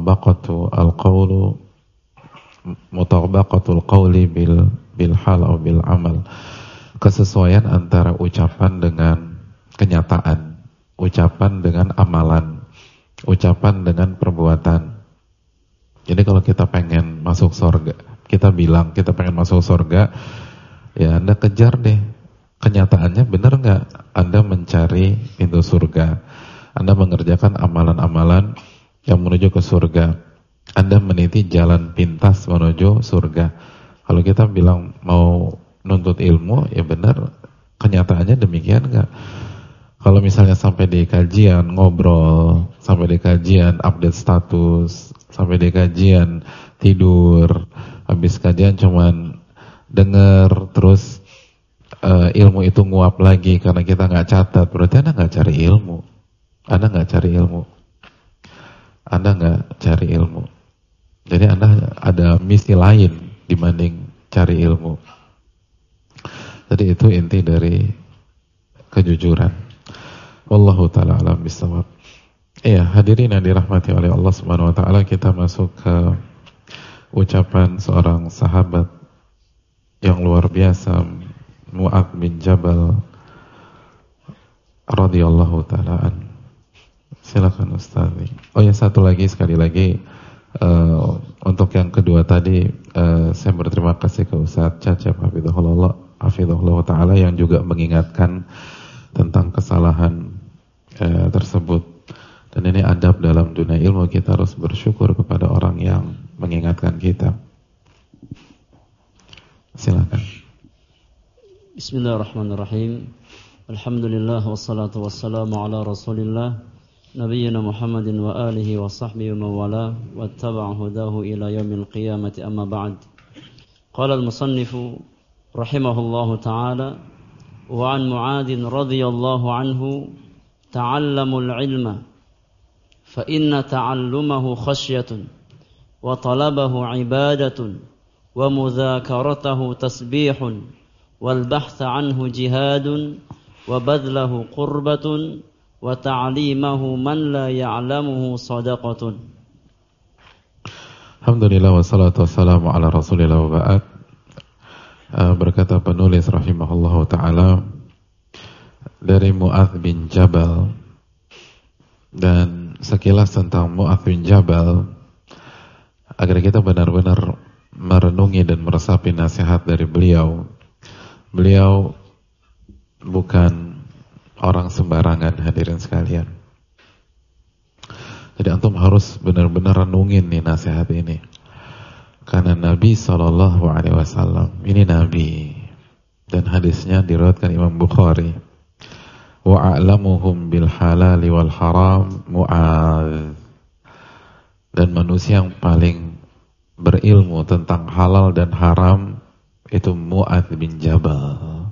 mutabaqatul qawli bil hal aw bil amal. Kesesuaian antara ucapan dengan kenyataan, ucapan dengan amalan, ucapan dengan perbuatan. Jadi kalau kita pengen masuk surga, kita bilang kita pengen masuk surga, ya Anda kejar deh kenyataannya, benar nggak Anda mencari pintu surga, Anda mengerjakan amalan-amalan yang menuju ke surga, Anda meniti jalan pintas menuju surga. Kalau kita bilang mau nuntut ilmu, ya benar kenyataannya demikian nggak? Kalau misalnya sampai di kajian ngobrol, sampai di kajian update status, sampai di kajian tidur, habis kajian cuman denger, terus ilmu itu nguap lagi karena kita nggak catat, berarti Anda nggak cari ilmu. Anda nggak cari ilmu. Anda nggak cari ilmu. Jadi Anda ada misi lain dibanding cari ilmu. Jadi itu inti dari kejujuran. Wallahu ta'ala alam bisawab. Iya, hadirin yang dirahmati oleh Allah Subhanahu wa taala, kita masuk ke ucapan seorang sahabat yang luar biasa, Mu'adz bin Jabal radhiyallahu ta'ala an. Silakan Ustaz. Oh ya, satu lagi, sekali lagi untuk yang kedua tadi, saya berterima kasih ke Ustaz Cacep hafizahullah ta'ala yang juga mengingatkan tentang kesalahan tersebut. Dan ini adab dalam dunia ilmu, kita harus bersyukur kepada orang yang mengingatkan kita. Silakan. Bismillahirrahmanirrahim. Alhamdulillah wassalatu wassalamu ala Rasulillah nabiyyina Muhammadin wa alihi wa sahbihi wa wala wattaba'a hudahu ila yaumil qiyamati, amma ba'd. Qala al-musannifu rahimahullahu ta'ala wa an Mu'adz radhiyallahu anhu ta'allamul ilma fa inna ta'allumahu khasyatun wa talabahu ibadatun wa mudzakaratahu tasbihun wal bahtha anhu jihadun wa badlahu qurbatun wa ta'limahu man la ya'lamuhu sadaqatun. Alhamdulillah wassalatu wassalamu ala Rasulillah wa ba'd. Berkata penulis rahimahullahu ta'ala dari Mu'adz bin Jabal, dan sekilas tentang Mu'adz bin Jabal agar kita benar-benar merenungi dan meresapi nasihat dari beliau. Beliau bukan orang sembarangan hadirin sekalian. Jadi antum harus benar-benar renungin nih nasihat ini. Karena Nabi SAW ini Nabi, dan hadisnya diriwayatkan Imam Bukhari. Wa a'lamuhum bil halali wal haram Mu'adz. Dan manusia yang paling berilmu tentang halal dan haram itu Mu'adz bin Jabal.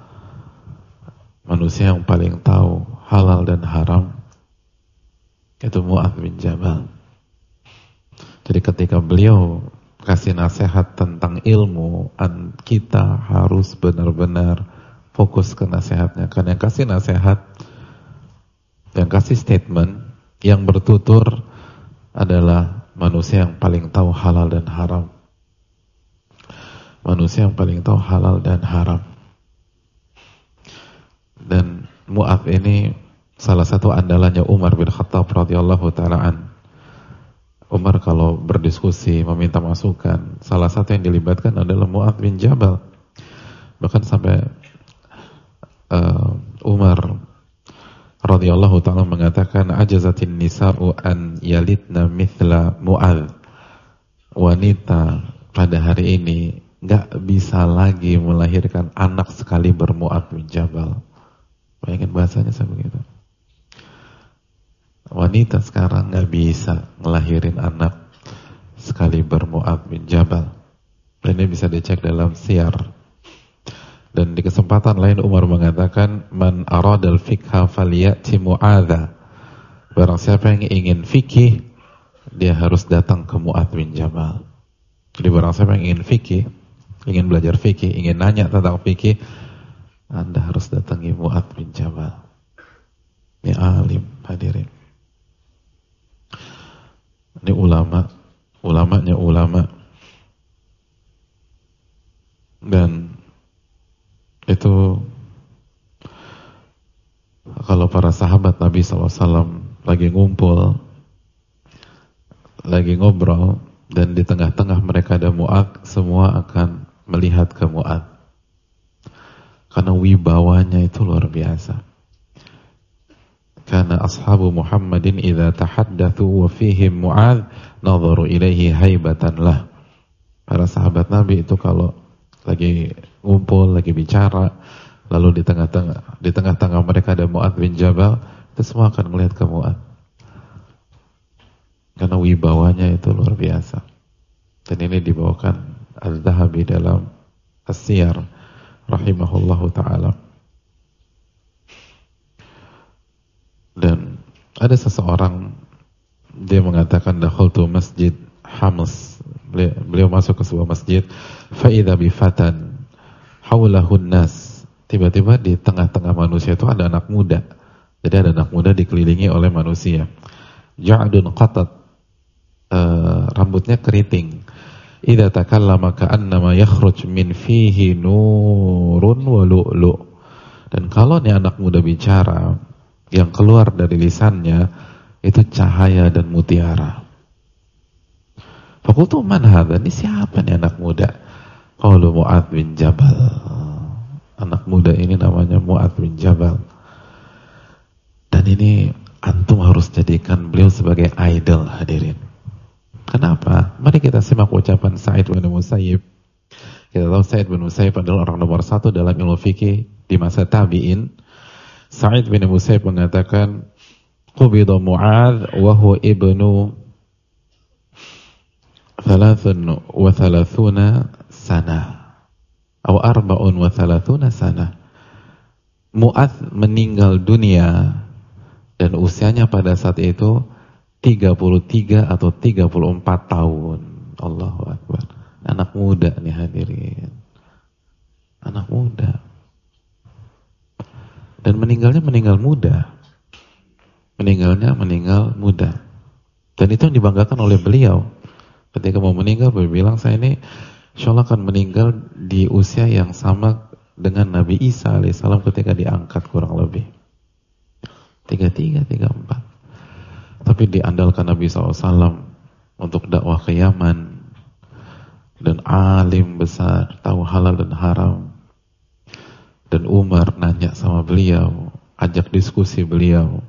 Manusia yang paling tahu halal dan haram itu Mu'adz bin Jabal. Jadi ketika beliau kasih nasihat tentang ilmu, kita harus benar-benar fokus ke nasihatnya. Karena yang kasih nasihat, yang kasih statement, yang bertutur adalah manusia yang paling tahu halal dan haram. Manusia yang paling tahu halal dan haram. Dan Mu'adz ini salah satu andalannya Umar bin Khattab radhiyallahu ta'ala an. Umar kalau berdiskusi, meminta masukan, salah satu yang dilibatkan adalah Mu'adz bin Jabal. Bahkan sampai Umar radhiyallahu ta'ala mengatakan, ajazatin nisa'u an yalidna mithla Mu'adz. Wanita pada hari ini gak bisa lagi melahirkan anak sekali Mu'adz bin Jabal. Bayangin bahasanya seperti itu. Wanita sekarang gak bisa ngelahirin anak sekali Mu'adz bin Jabal. Dan ini bisa dicek dalam Siyar. Dan di kesempatan lain Umar mengatakan, man aradal fikha falyati Mu'adza. Barang siapa yang ingin fikih, dia harus datang ke Mu'adz bin Jabal. Jadi barang siapa yang ingin fikih, ingin belajar fikih, ingin nanya tentang fikih, Anda harus datangi Mu'adz bin Jabal. Ini alim, hadirin. Ini ulamanya ulama. Dan itu kalau para sahabat Nabi SAW lagi ngumpul, lagi ngobrol, dan di tengah-tengah mereka ada Mu'adz, semua akan melihat ke Mu'adz. Karena wibawanya itu luar biasa. Karena ashabu Muhammadin idza tahaddatsu wa fihim Mu'adz nadharu ilaihi haibatan lah. Para sahabat Nabi itu kalau lagi ngumpul, lagi bicara, lalu di tengah-tengah mereka ada Mu'adz bin Jabal, itu semua akan melihat ke Mu'adz. Karena wibawanya itu luar biasa. Dan ini dibawakan Az-Zahabi dalam As-Siyar rahimahullahu ta'ala. Dan ada seseorang, dia mengatakan dakhaltu masjid Hamas. Beliau masuk ke sebuah masjid, fa'idha bifatan hawlahun nas. Tiba-tiba di tengah-tengah manusia itu ada anak muda. Jadi ada anak muda dikelilingi oleh manusia. Ja'dun qatat, rambutnya keriting. Idza takallama ka'annama yakhruj min fihi nurun wa lu'lu'. Dan kalau nih anak muda bicara, yang keluar dari lisannya itu cahaya dan mutiara. Fakultu man hadha, ini siapa nih anak muda? Qalu Mu'adz bin Jabal. Anak muda ini namanya Mu'adz bin Jabal. Dan ini antum harus jadikan beliau sebagai idol, hadirin. Kenapa? Mari kita simak ucapan Sa'id bin Musayyib. Kita tahu Sa'id bin Musayyib adalah orang nomor 1 dalam ilmu fikih di masa tabi'in. Sa'id bin Musayyib mengatakan, qubida Mu'adz wa huwa ibnu 33 sana atau 34 sana. Mu'adz meninggal dunia dan usianya pada saat itu 33 atau 34 tahun. Allahu Akbar. Anak muda nih hadirin. Anak muda. Dan meninggal muda. Meninggal muda. Dan itu yang dibanggakan oleh beliau. Ketika mau meninggal, beliau bilang, saya ini insyaallah akan meninggal di usia yang sama dengan Nabi Isa alaihissalam ketika diangkat kurang lebih. 33, 34. Tapi diandalkan Nabi SAW untuk dakwah ke Yaman. Dan alim besar, tahu halal dan haram. Dan Umar nanya sama beliau, ajak diskusi beliau.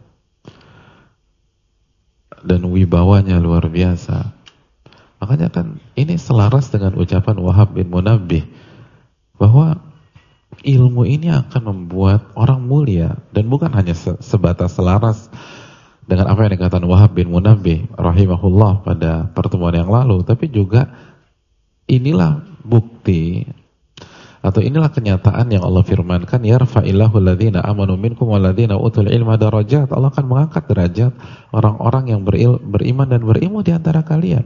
Dan wibawanya luar biasa. Makanya kan ini selaras dengan ucapan Wahab bin Munabbih, bahwa ilmu ini akan membuat orang mulia. Dan bukan hanya sebatas selaras dengan apa yang dikatakan Wahab bin Munabbih rahimahullah pada pertemuan yang lalu, tapi juga inilah bukti atau inilah kenyataan yang Allah firmankan, yarfa'illahu alladhina amanu minkum walladhina utul ilma darajat. Allah akan mengangkat derajat orang-orang yang beriman dan berilmu di antara kalian.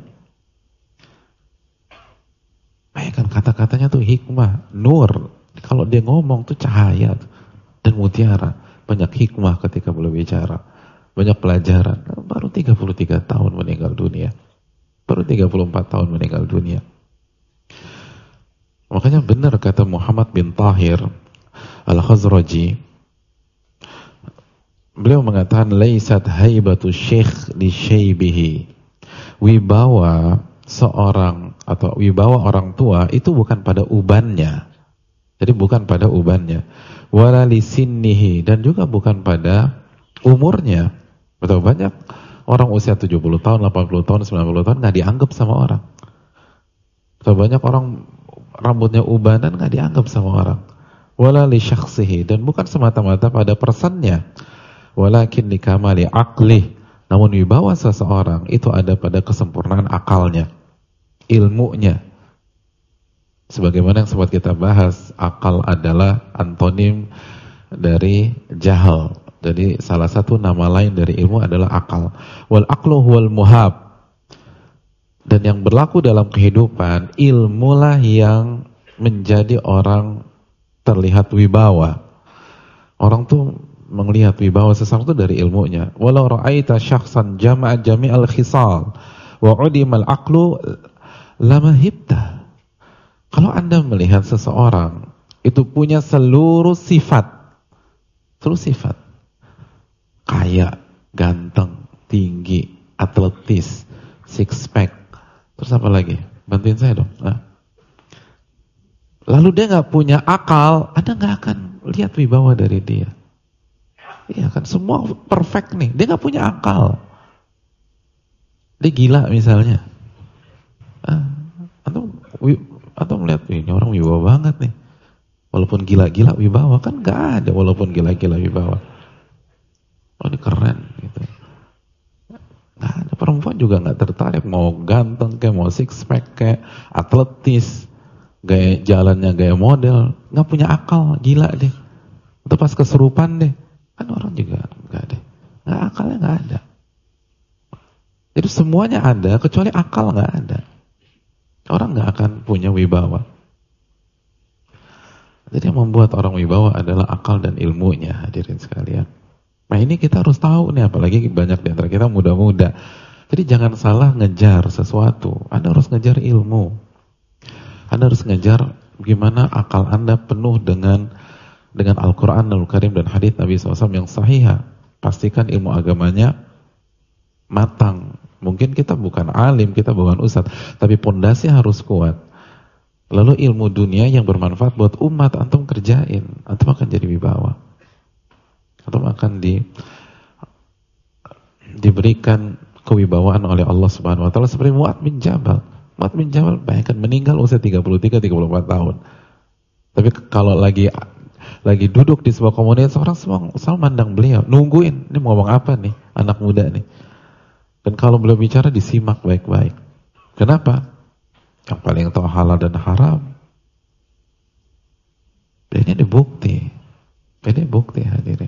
Bayangkan kata-katanya tuh hikmah, nur. Kalau dia ngomong tuh cahaya dan mutiara. Banyak hikmah ketika beliau bicara. Banyak pelajaran. Baru 33 tahun meninggal dunia. Baru 34 tahun meninggal dunia. Makanya benar kata Muhammad bin Tahir Al-Khazraji, beliau mengatakan laisat haibatu syekh li syaibihi wibawa seorang atau wibawa orang tua itu bukan pada ubannya. Jadi bukan pada ubannya. Wala lisinnihi, dan juga bukan pada umurnya. Betul, banyak orang usia 70 tahun, 80 tahun, 90 tahun nggak dianggap sama orang. Betul, banyak orang rambutnya ubanan nggak dianggap sama orang. Wala li syakhsihi, dan bukan semata-mata pada personnya. Walakin li kamali aqlih, namun wibawa seseorang itu ada pada kesempurnaan akalnya, ilmunya. Sebagaimana yang sempat kita bahas, akal adalah antonim dari jahal. Jadi salah satu nama lain dari ilmu adalah akal. Wal aqlu huwal muhab. Dan yang berlaku dalam kehidupan, ilmulah yang menjadi orang terlihat wibawa. Orang tuh melihat wibawa seseorang itu dari ilmunya. Walau ra'aita syakhsan jama'a jami'al khisal wa 'udimal aqlu lama hibta. Kalau Anda melihat seseorang itu punya seluruh sifat, kaya, ganteng, tinggi, atletis, six pack, terus apa lagi? Bantuin saya dong. Nah. Lalu dia nggak punya akal, Anda nggak akan lihat wibawa dari dia. Iya kan, semua perfect nih. Dia nggak punya akal. Dia gila misalnya. Atau melihat ini orang wibawa banget nih. Walaupun gila-gila wibawa, kan nggak ada walaupun gila-gila wibawa. Oh ini keren gitu. Nggak ada, perempuan juga nggak tertarik mau ganteng kayak mau six pack kayak atletis, gaya jalannya gaya model, nggak punya akal, gila deh. Atau pas kesurupan deh, kan orang juga nggak deh, nggak, akalnya nggak ada. Jadi semuanya ada kecuali akal nggak ada. Orang nggak akan punya wibawa. Jadi yang membuat orang wibawa adalah akal dan ilmunya, hadirin sekalian. Nah ini kita harus tahu nih, apalagi banyak di antara kita muda-muda. Jadi jangan salah ngejar sesuatu. Anda harus ngejar ilmu. Anda harus ngejar gimana akal Anda penuh dengan Al-Quran, Al-Karim dan hadis Nabi SAW yang sahih. Pastikan ilmu agamanya matang. Mungkin kita bukan alim, kita bukan ustadz, tapi pondasi harus kuat. Lalu ilmu dunia yang bermanfaat buat umat antum kerjain, antum akan jadi wibawa. Antum akan diberikan kewibawaan oleh Allah Subhanahu wa taala seperti Mu'adz bin Jabal. Mu'adz bin Jabal bayangkan meninggal usia 33-34 tahun. Tapi kalau lagi duduk di sebuah komunitas, orang semua selalu mandang beliau, nungguin, ini mau ngomong apa nih anak muda nih. Dan kalau beliau bicara disimak baik-baik. Kenapa? Yang paling tahu halal dan haram. Dan ini bukti. Ini bukti, hadirin.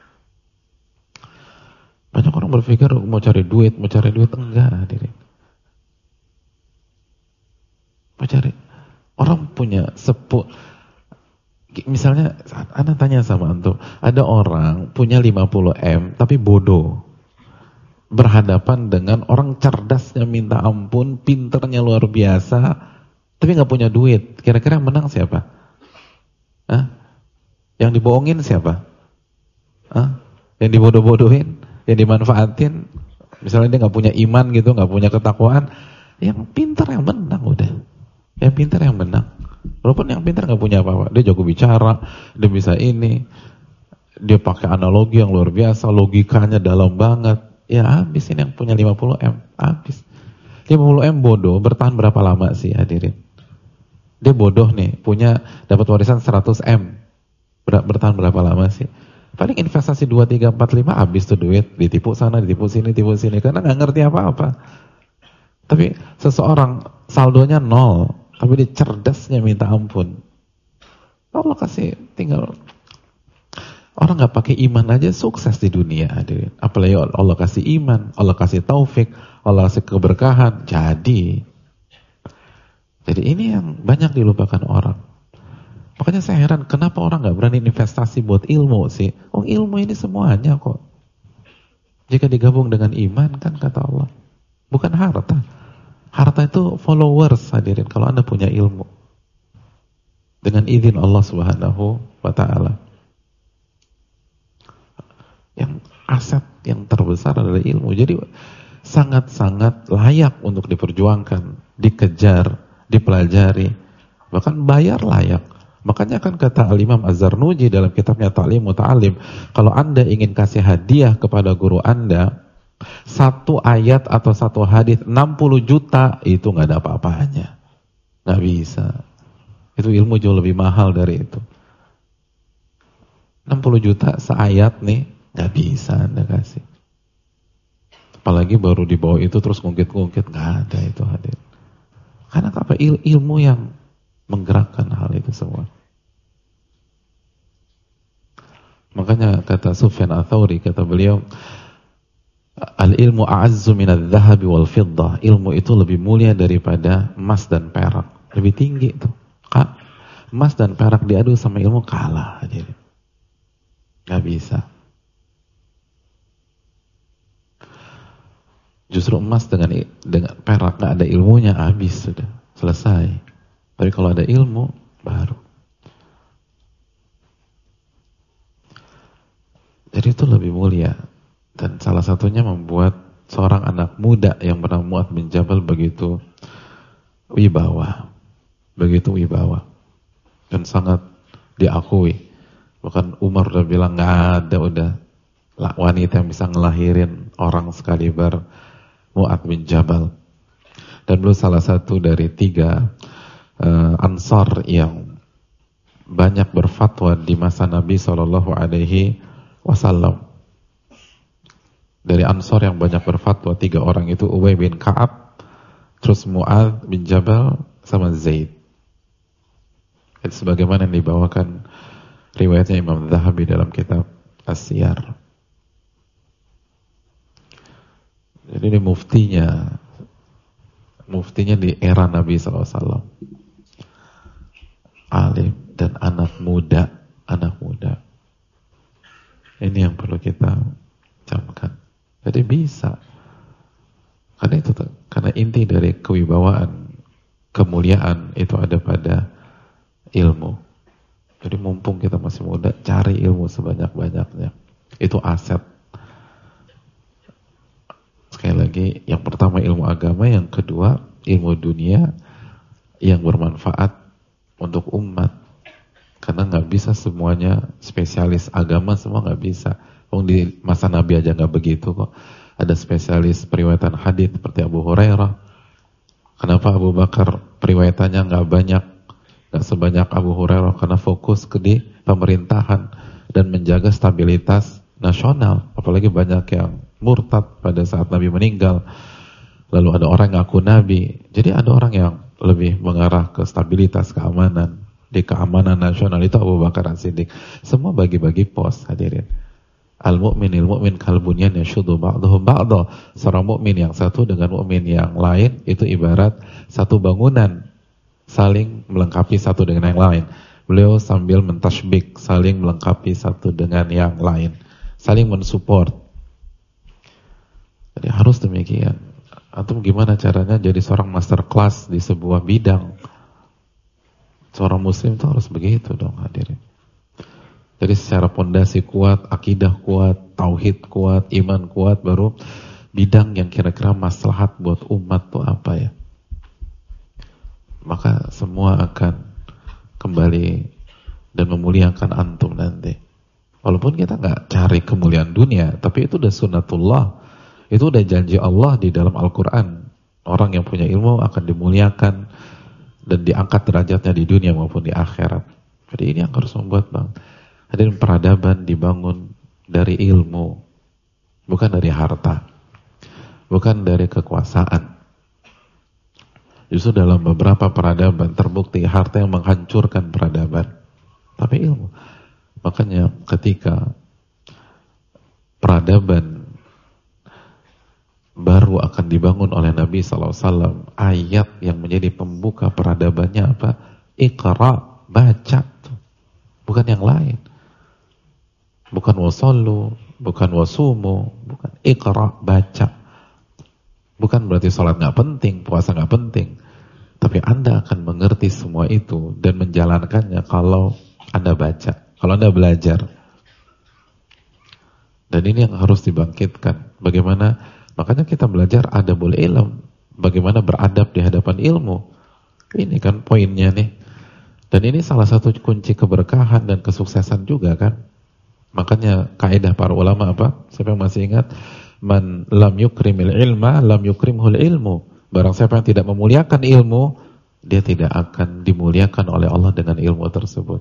Banyak orang berpikir mau cari duit enggak, hadirin. Mau cari. Orang punya misalnya, Anda tanya sama antum, ada orang punya 50M tapi bodoh. Berhadapan dengan orang cerdasnya minta ampun, pinternya luar biasa, tapi nggak punya duit. Kira-kira yang menang siapa? Hah? Yang dibohongin siapa? Hah? Yang dibodoh-bodohin, yang dimanfaatin. Misalnya dia nggak punya iman gitu, nggak punya ketakwaan, yang pinter yang menang udah. Yang pinter yang menang. Walaupun yang pinter nggak punya apa-apa, dia jago bicara, dia bisa ini, dia pakai analogi yang luar biasa, logikanya dalam banget. Ya habis ini yang punya 50M, habis. 50M bodoh, bertahan berapa lama sih hadirin? Dia bodoh nih, dapat warisan 100M. Bertahan berapa lama sih? Paling investasi 2, 3, 4, 5 habis tuh duit, ditipu sana, ditipu sini, karena nggak ngerti apa-apa. Tapi seseorang saldonya 0, tapi dia cerdasnya minta ampun. Allah kasih tinggal. Orang nggak pakai iman aja sukses di dunia, hadirin. Apalagi Allah kasih iman, Allah kasih taufik, Allah kasih keberkahan. Jadi ini yang banyak dilupakan orang. Makanya saya heran kenapa orang nggak berani investasi buat ilmu sih? Oh ilmu ini semuanya kok. Jika digabung dengan iman kan kata Allah, bukan harta. Harta itu followers, hadirin. Kalau Anda punya ilmu dengan izin Allah Subhanahu wa taala. Yang aset yang terbesar adalah ilmu. Jadi sangat-sangat layak untuk diperjuangkan, dikejar, dipelajari, bahkan bayar layak. Makanya kan kata Al-Imam Az-Zarnuji dalam kitabnya Ta'lim Muta'alim, kalau Anda ingin kasih hadiah kepada guru Anda, satu ayat atau satu hadis 60 juta, itu nggak ada apa-apanya. Nggak bisa. Itu ilmu jauh lebih mahal dari itu. 60 juta seayat nih, nggak bisa Anda kasih. Apalagi baru di bawah itu terus ngungkit-ngungkit, nggak ada itu hadir. Karena apa? Ilmu yang menggerakkan hal itu semua. Makanya kata Sufyan Ats-Tsauri, kata beliau, al-ilmu a'azzu minadz zahabi wal fiddah. Ilmu itu lebih mulia daripada emas dan perak. Lebih tinggi itu. Emas dan perak diadu sama ilmu, kalah aja. Gak bisa. Justru emas dengan perak gak ada ilmunya, habis sudah. Selesai. Tapi kalau ada ilmu, baru. Jadi itu lebih mulia. Dan salah satunya membuat seorang anak muda yang bernama Mu'adz bin Jabal begitu wibawa. Begitu wibawa. Dan sangat diakui. Bahkan Umar udah bilang gak ada udah wanita yang bisa ngelahirin orang sekaliber Mu'adz bin Jabal. Dan beliau salah satu dari 3 Ansar yang banyak berfatwa di masa Nabi SAW. Dari Ansar yang banyak berfatwa 3 orang itu Ubay bin Ka'ab, terus Mu'adz bin Jabal, sama Zaid. Itu sebagaimana yang dibawakan riwayatnya Imam Zahabi dalam kitab As-Siyar. Jadi ini muftinya di era Nabi SAW. Alim dan anak muda. Ini yang perlu kita camkan. Jadi bisa. Karena inti dari kewibawaan, kemuliaan itu ada pada ilmu. Jadi mumpung kita masih muda, cari ilmu sebanyak-banyaknya. Itu aset. Sekali lagi, yang pertama ilmu agama, yang kedua ilmu dunia yang bermanfaat untuk umat. Karena nggak bisa semuanya spesialis agama, semua nggak bisa. Di masa Nabi aja nggak begitu kok. Ada spesialis periwayatan hadis seperti Abu Hurairah. Kenapa Abu Bakar periwayatannya nggak banyak, nggak sebanyak Abu Hurairah? Karena fokus di pemerintahan dan menjaga stabilitas nasional. Apalagi banyak yang murtad pada saat Nabi meninggal. Lalu ada orang yang ngaku Nabi. Jadi ada orang yang lebih mengarah ke stabilitas, keamanan. Di keamanan nasional itu Abu Bakar As-Siddiq. Semua bagi-bagi pos, hadirin. Al-mu'minil mu'min kalbunyan yashuddu ba'duhu ba'da. Seorang mukmin yang satu dengan mukmin yang lain itu ibarat satu bangunan, saling melengkapi satu dengan yang lain. Beliau sambil mentashbik, saling melengkapi satu dengan yang lain, saling mensupport. Jadi harus demikian. Atau gimana caranya jadi seorang master class di sebuah bidang? Seorang muslim itu harus begitu dong, hadirin. Jadi secara pondasi kuat, akidah kuat, tauhid kuat, iman kuat, baru bidang yang kira-kira maslahat buat umat tuh apa ya? Maka semua akan kembali dan memuliakan antum nanti. Walaupun kita nggak cari kemuliaan dunia, tapi itu udah sunnatullah, itu udah janji Allah di dalam Al-Quran. Orang yang punya ilmu akan dimuliakan dan diangkat derajatnya di dunia maupun di akhirat. Jadi ini yang harus membuat hadirin peradaban dibangun dari ilmu, bukan dari harta, bukan dari kekuasaan. Justru dalam beberapa peradaban terbukti harta yang menghancurkan peradaban, tapi ilmu. Makanya ketika peradaban baru akan dibangun oleh Nabi SAW, ayat yang menjadi pembuka peradabannya apa? Iqra, baca, bukan yang lain. Bukan wasallu, bukan wasumu, bukan iqra, baca. Bukan berarti sholat gak penting, puasa gak penting. Tapi Anda akan mengerti semua itu dan menjalankannya kalau Anda baca, kalau Anda belajar. Dan ini yang harus dibangkitkan. Bagaimana Makanya kita belajar adabul ilm, bagaimana beradab di hadapan ilmu. Ini kan poinnya nih. Dan ini salah satu kunci keberkahan dan kesuksesan juga kan. Makanya kaidah para ulama apa? Siapa yang masih ingat? Man lam yukrimil ilma, lam yukrimhul ilmu. Barang siapa yang tidak memuliakan ilmu, dia tidak akan dimuliakan oleh Allah dengan ilmu tersebut.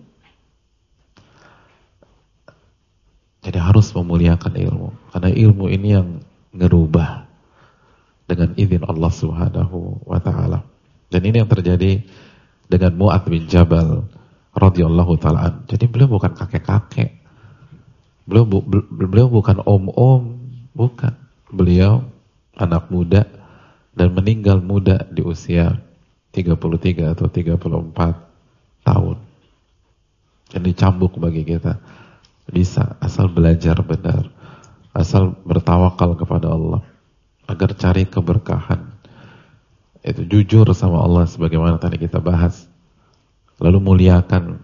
Jadi harus memuliakan ilmu. Karena ilmu ini yang ngerubah dengan izin Allah Subhanahu wa ta'ala. Dan ini yang terjadi dengan Mu'adz bin Jabal radhiyallahu ta'ala. Jadi beliau bukan kakek-kakek. Beliau bukan om-om, bukan. Beliau anak muda dan meninggal muda di usia 33 atau 34 tahun. Ini cambuk bagi kita. Bisa, asal belajar benar, asal bertawakal kepada Allah, agar cari keberkahan. Itu jujur sama Allah sebagaimana tadi kita bahas. Lalu muliakan.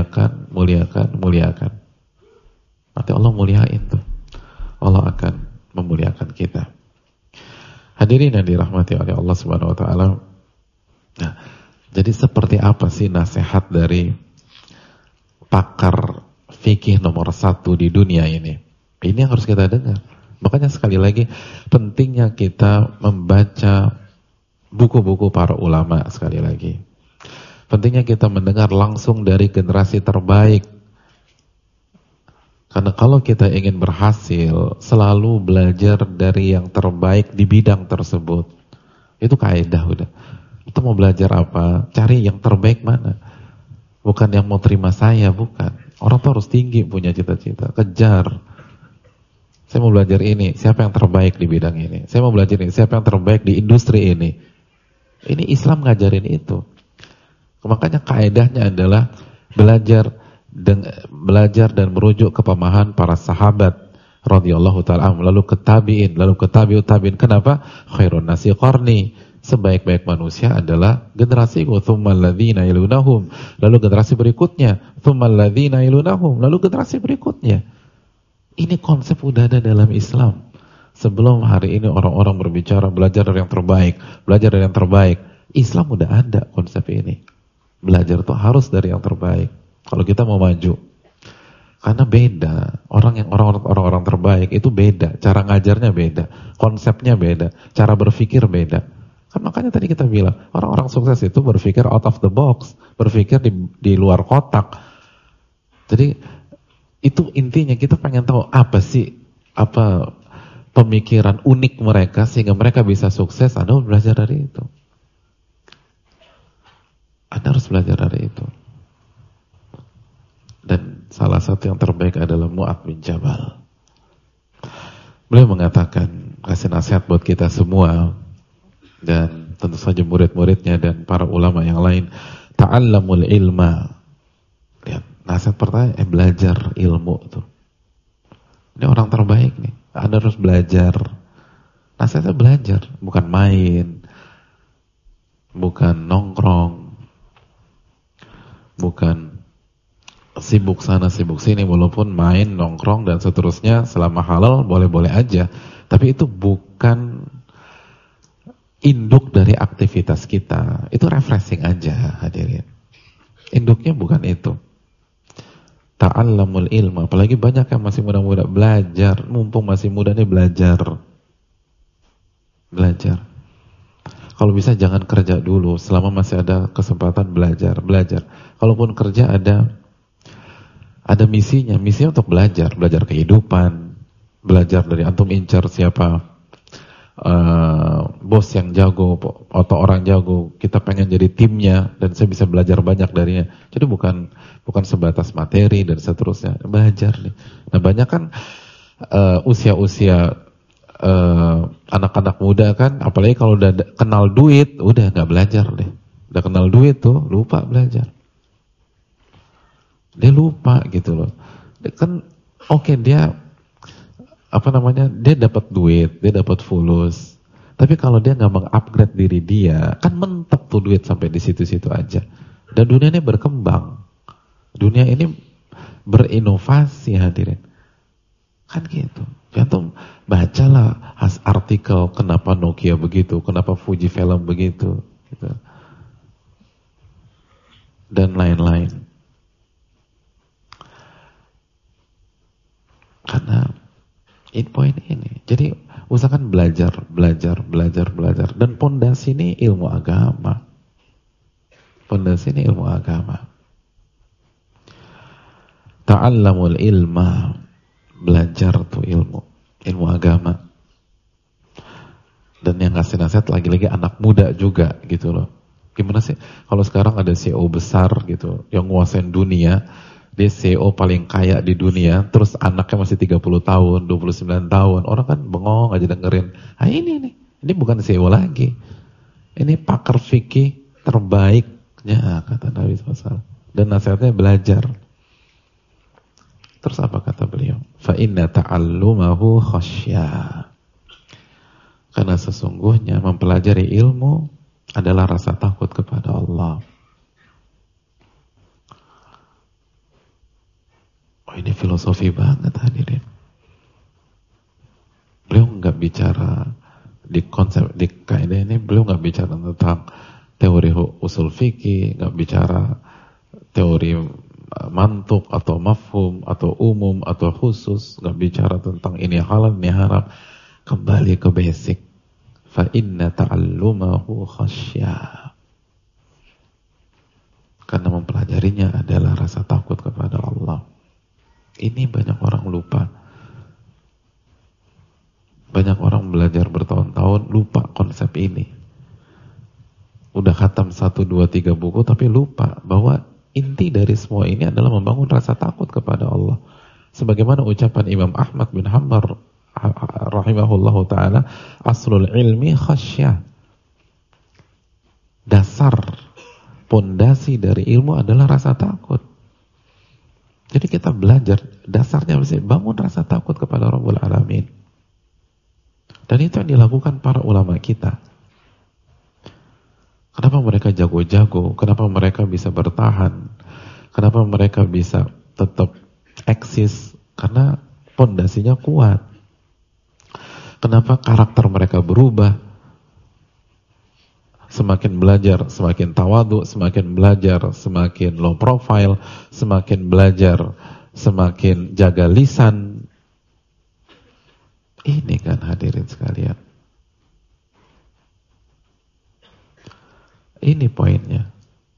Nanti Allah muliain tuh. Allah akan memuliakan kita. Hadirin yang dirahmati oleh Allah Subhanahu wa taala. Nah, jadi seperti apa sih nasihat dari pakar fikih nomor 1 di dunia ini? Ini yang harus kita dengar. Makanya sekali lagi pentingnya kita membaca buku-buku para ulama sekali lagi. Pentingnya kita mendengar langsung dari generasi terbaik. Karena kalau kita ingin berhasil, selalu belajar dari yang terbaik di bidang tersebut. Itu kaidah udah. Kita mau belajar apa? Cari yang terbaik mana. Bukan yang mau terima saya, bukan. Orang tuh harus tinggi punya cita-cita. Kejar. Saya mau belajar ini, siapa yang terbaik di bidang ini? Saya mau belajar ini, siapa yang terbaik di industri ini? Ini Islam ngajarin itu. Makanya kaidahnya adalah belajar dan merujuk ke pemahaman para sahabat radhiyallahu ta'ala, lalu ke tabi'in, lalu ke tabi'ut tabi'in. Kenapa? Khairun nasi qarni. Sebaik-baik manusia adalah generasiku, tsummal ladzina yalunahum, lalu generasi berikutnya, tsummal ladzina yalunahum, lalu generasi berikutnya. Ini konsep udah ada dalam Islam. Sebelum hari ini orang-orang berbicara belajar dari yang terbaik, belajar dari yang terbaik, Islam udah ada konsep ini. Belajar tuh harus dari yang terbaik. Kalau kita mau maju, karena beda. Orang-orang terbaik itu beda, cara ngajarnya beda, konsepnya beda, cara berpikir beda. Kan makanya tadi kita bilang, orang-orang sukses itu berpikir out of the box, berpikir di luar kotak. Jadi itu intinya, kita pengen tahu apa sih, apa pemikiran unik mereka sehingga mereka bisa sukses. Anda harus belajar dari itu. Anda harus belajar dari itu. Dan salah satu yang terbaik adalah Mu'adz bin Jabal. Beliau mengatakan, kasih nasihat buat kita semua, dan tentu saja murid-muridnya dan para ulama yang lain, ta'allamul ilma. Lihat, nasihat pertama, belajar ilmu tuh. Ini orang terbaik nih, Anda harus belajar. Nasihatnya belajar, bukan main, bukan nongkrong, bukan sibuk sana sibuk sini, walaupun main, nongkrong dan seterusnya selama halal boleh-boleh aja, tapi itu bukan induk dari aktivitas kita. Itu refreshing aja, hadirin. Induknya bukan itu. Ta'allamul ilma, apalagi banyak yang masih muda-muda, belajar, mumpung masih muda nih belajar. Kalau bisa jangan kerja dulu, selama masih ada kesempatan belajar. Kalaupun kerja ada misinya untuk belajar kehidupan, belajar dari antum incar siapa bos yang jago atau orang jago, kita pengen jadi timnya dan saya bisa belajar banyak darinya. Jadi bukan sebatas materi dan seterusnya, belajar nih. Nah banyak kan usia-usia anak-anak muda kan, apalagi kalau udah kenal duit, udah nggak belajar deh. Udah kenal duit tuh lupa belajar. Dia lupa gitu loh. Kan oke, dia dia dapat duit, dia dapat fulus. Tapi kalau dia nggak mengupgrade diri dia, kan mentok tuh duit sampai di situ-situ aja. Dan dunia ini berkembang. Dunia ini berinovasi, hadirin. Kan gitu. Antum bacalah artikel kenapa Nokia begitu, kenapa Fuji Film begitu, gitu. Dan lain-lain. Karena poin ini. Jadi usahakan belajar. Dan pondasi ini ilmu agama. Ta'allamul ilma, belajar tuh ilmu agama. Dan yang ngasih nasihat lagi-lagi anak muda juga gitu loh. Gimana sih kalau sekarang ada CEO besar gitu yang nguasain dunia, dia CEO paling kaya di dunia, terus anaknya masih 30 tahun, 29 tahun, orang kan bengong aja dengerin. Ah ini bukan CEO lagi, ini pakar fikih terbaiknya kata Nabi SAW. Dan nasihatnya belajar. Terus apa kata beliau? Fa inna ta'allumahu khasyah. Karena sesungguhnya mempelajari ilmu adalah rasa takut kepada Allah. Oh, ini filosofi banget hadirin. Beliau nggak bicara di konsep di kaidah ini, beliau nggak bicara tentang teori usul fikih, nggak bicara teori mantuk atau mafhum atau umum atau khusus, nggak bicara tentang ini halal ini haram. Kembali ke basic. Fa inna ta'allumahu khasyah. Karena mempelajarinya adalah rasa takut kepada Allah. Ini banyak orang lupa. Banyak orang belajar bertahun-tahun lupa konsep ini. Udah khatam 1, 2, 3 buku tapi lupa bahwa inti dari semua ini adalah membangun rasa takut kepada Allah. Sebagaimana ucapan Imam Ahmad bin Hanbal rahimahullahu ta'ala, aslul ilmi khasyah. Dasar, pondasi dari ilmu adalah rasa takut. Jadi kita belajar, dasarnya mesti bangun rasa takut kepada Rabbul Alamin. Dan itu yang dilakukan para ulama kita. Kenapa mereka jago-jago? Kenapa mereka bisa bertahan? Kenapa mereka bisa tetap eksis? Karena pondasinya kuat. Kenapa karakter mereka berubah? Semakin belajar, semakin tawadu, semakin belajar, semakin low profile, semakin belajar, semakin jaga lisan. Ini kan hadirin sekalian. Ini poinnya.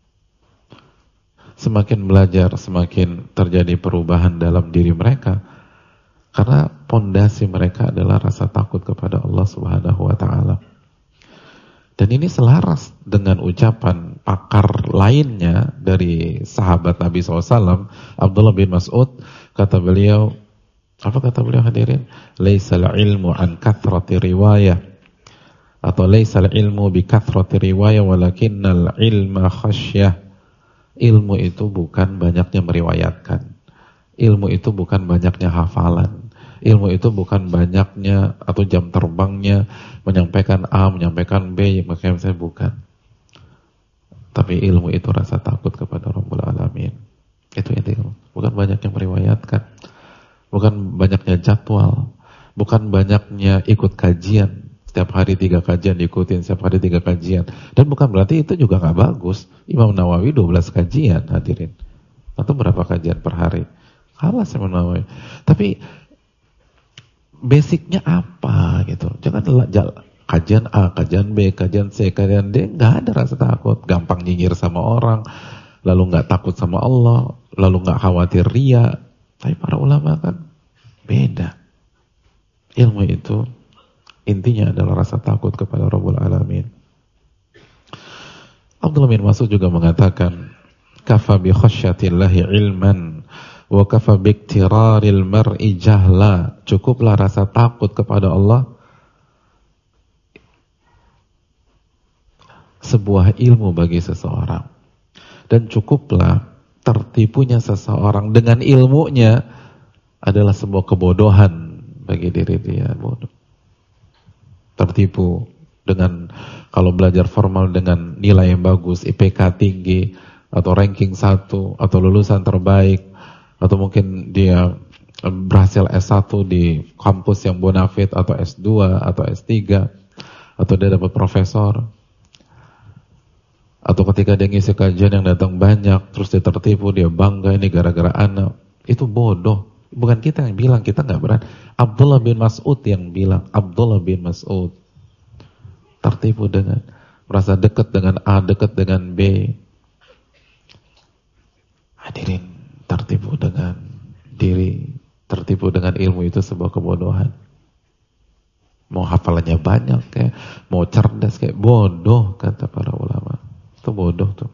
Semakin belajar, semakin terjadi perubahan dalam diri mereka. Karena pondasi mereka adalah rasa takut kepada Allah Subhanahu wa ta'ala. Dan ini selaras dengan ucapan pakar lainnya dari sahabat Nabi SAW, Abdullah bin Mas'ud, kata beliau, apa kata beliau hadirin? Laisal ilmu an kathrati riwayah, atau laisal ilmu bi kathrati riwayah walakinnal ilma khasyah. Ilmu itu bukan banyaknya meriwayatkan. Ilmu itu bukan banyaknya hafalan. Ilmu itu bukan banyaknya atau jam terbangnya menyampaikan A, menyampaikan B, makanya saya bukan. Tapi ilmu itu rasa takut kepada Rabbul Alamin. Itu ilmu. Bukan banyaknya meriwayatkan. Bukan banyaknya jadwal. Bukan banyaknya ikut kajian. Setiap hari 3 kajian diikutin, setiap hari 3 kajian. Dan bukan berarti itu juga gak bagus. Imam Nawawi 12 kajian hadirin. Atau berapa kajian per hari? Kalah Imam Nawawi. Tapi basicnya apa gitu. Jangan kajian A, kajian B, kajian C, kajian D. Gak ada rasa takut. Gampang nyinyir sama orang. Lalu gak takut sama Allah. Lalu gak khawatir riya. Tapi para ulama kan beda. Ilmu itu intinya adalah rasa takut kepada Rabbul Alamin. Abdullah bin Mas'ud juga mengatakan, kafa bi khasyatillahi ilman wa kafa bi iktiraril mar'i jahla. Cukuplah rasa takut kepada Allah sebuah ilmu bagi seseorang. Dan cukuplah tertipunya seseorang dengan ilmunya adalah sebuah kebodohan bagi diri dia. Bodoh. Tertipu dengan kalau belajar formal dengan nilai yang bagus, IPK tinggi, atau ranking 1, atau lulusan terbaik, atau mungkin dia berhasil S1 di kampus yang bonafit atau S2 atau S3 atau dia dapat profesor, atau ketika dia ngisi kajian yang datang banyak terus dia tertipu, dia bangga ini gara-gara anak, itu bodoh. Bukan kita yang bilang, kita nggak berani. Abdullah bin Mas'ud yang bilang, Abdullah bin Mas'ud tertipu dengan merasa dekat dengan A, dekat dengan B. Hadirin, tertipu dengan diri, tertipu dengan ilmu itu sebuah kebodohan. Mau hafalannya banyak kayak, mau cerdas kayak, bodoh kata para ulama. Itu bodoh tuh.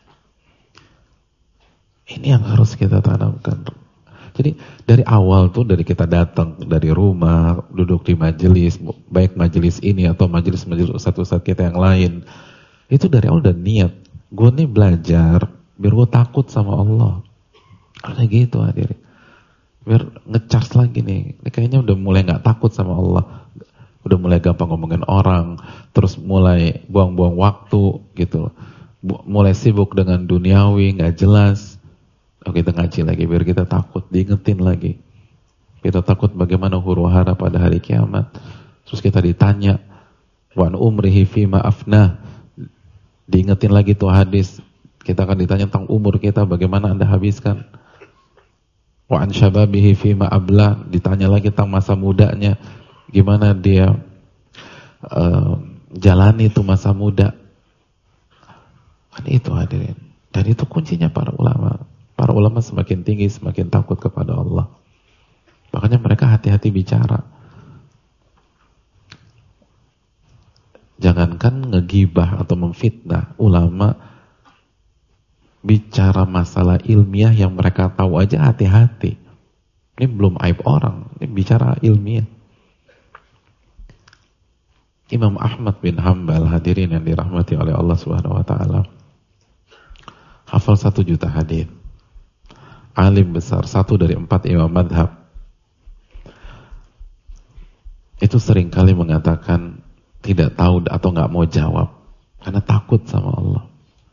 Ini yang harus kita tanamkan. Jadi dari awal tuh, dari kita datang dari rumah, duduk di majelis, baik majelis ini atau majelis-majelis ustaz-ustaz kita yang lain, itu dari awal udah niat, gue nih belajar biar gue takut sama Allah. Karena gitu hadirin, biar ngecharge lagi nih. Ini kayaknya udah mulai gak takut sama Allah, udah mulai gampang ngomongin orang, terus mulai buang-buang waktu gitu, mulai sibuk dengan duniawi, gak jelas. Oh, kita ngaji lagi biar kita takut, diingetin lagi. Kita takut bagaimana huru hara pada hari kiamat. Terus kita ditanya, wa an umrihi fima afnah. Diingetin lagi tuh hadis. Kita akan ditanya tentang umur kita, bagaimana Anda habiskan. Wa an syababihi fima abla. Ditanya lagi tentang masa mudanya, gimana dia jalani itu masa muda. Kan itu hadirin. Dan itu kuncinya para ulama. Para ulama semakin tinggi, semakin takut kepada Allah. Makanya mereka hati-hati bicara. Jangankan ngegibah atau memfitnah, ulama bicara masalah ilmiah yang mereka tahu aja hati-hati. Ini belum aib orang, ini bicara ilmiah. Imam Ahmad bin Hanbal, hadirin yang dirahmati oleh Allah Subhanahu wa taala, hafal 1 juta hadis. Alim besar, 1 dari 4 imam madhab. Itu seringkali mengatakan tidak tahu atau gak mau jawab karena takut sama Allah.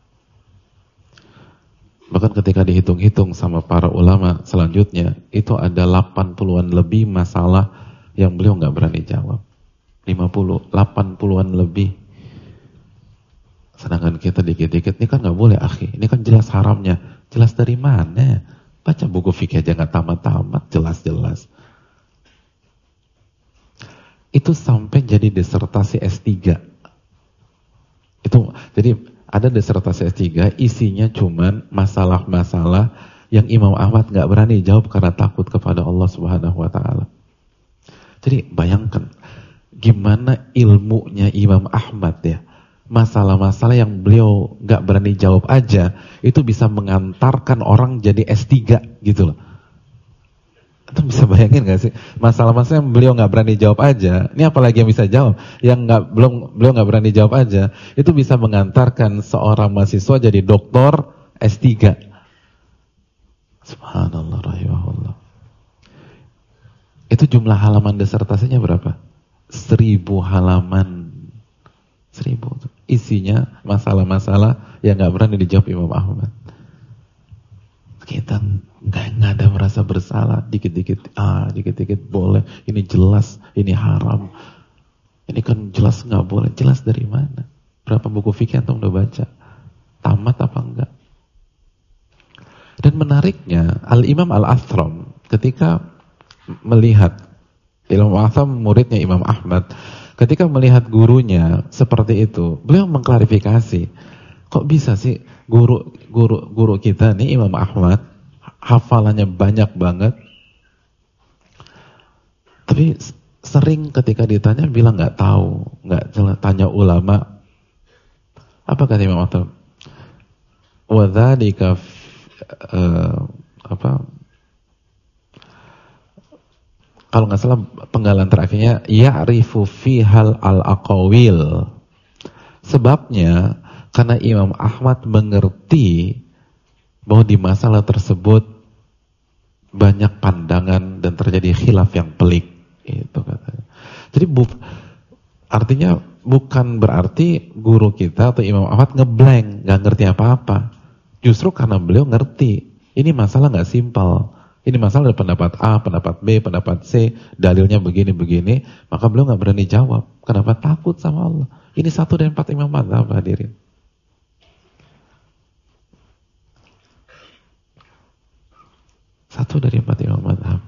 Bahkan ketika dihitung-hitung sama para ulama selanjutnya, itu ada 80-an lebih masalah yang beliau gak berani jawab. 50, 80-an lebih. Sedangkan kita dikit-dikit, ini kan gak boleh akhi, ini kan jelas haramnya. Jelas dari mana? Baca buku fikih aja gak tamat-tamat, jelas-jelas. Itu sampai jadi disertasi S3. Itu jadi ada disertasi S3 isinya cuman masalah-masalah yang Imam Ahmad gak berani jawab karena takut kepada Allah Subhanahu wa taala. Jadi bayangkan gimana ilmunya Imam Ahmad ya. Masalah-masalah yang beliau gak berani jawab aja, itu bisa mengantarkan orang jadi S3 gitu loh. Itu bisa bayangin gak sih? Masalah-masalah yang beliau gak berani jawab aja, ini apalagi yang bisa jawab, yang beliau gak berani jawab aja, itu bisa mengantarkan seorang mahasiswa jadi doktor S3. Subhanallah, rahimahullah. Itu jumlah halaman disertasinya berapa? 1000 halaman. 1000. Isinya masalah-masalah yang gak berani dijawab Imam Ahmad. Kita gak ada merasa bersalah. Dikit-dikit dikit-dikit boleh. Ini jelas, ini haram. Ini kan jelas gak boleh. Jelas dari mana? Berapa buku fikih antum udah baca? Tamat apa enggak? Dan menariknya, Al-Imam Al-Athram ketika melihat Imam Al-Athram muridnya Imam Ahmad, ketika melihat gurunya seperti itu, beliau mengklarifikasi, kok bisa sih guru kita nih Imam Ahmad hafalannya banyak banget, tapi sering ketika ditanya bilang nggak tahu, nggak jelas. Tanya ulama, apa kata Imam Ahmad? Wadzalika kalau nggak salah penggalan terakhirnya ya'rifu fihal al-aqawil. Sebabnya karena Imam Ahmad mengerti bahwa di masalah tersebut banyak pandangan dan terjadi khilaf yang pelik, itu katanya. Jadi artinya bukan berarti guru kita atau Imam Ahmad ngeblank, nggak ngerti apa-apa. Justru karena beliau ngerti ini masalah nggak simpel. Ini masalah ada pendapat A, pendapat B, pendapat C, dalilnya begini-begini, maka beliau nggak berani jawab. Kenapa? Takut sama Allah. Ini satu dari 4 imam mazhab, hadirin. Satu dari 4 imam mazhab.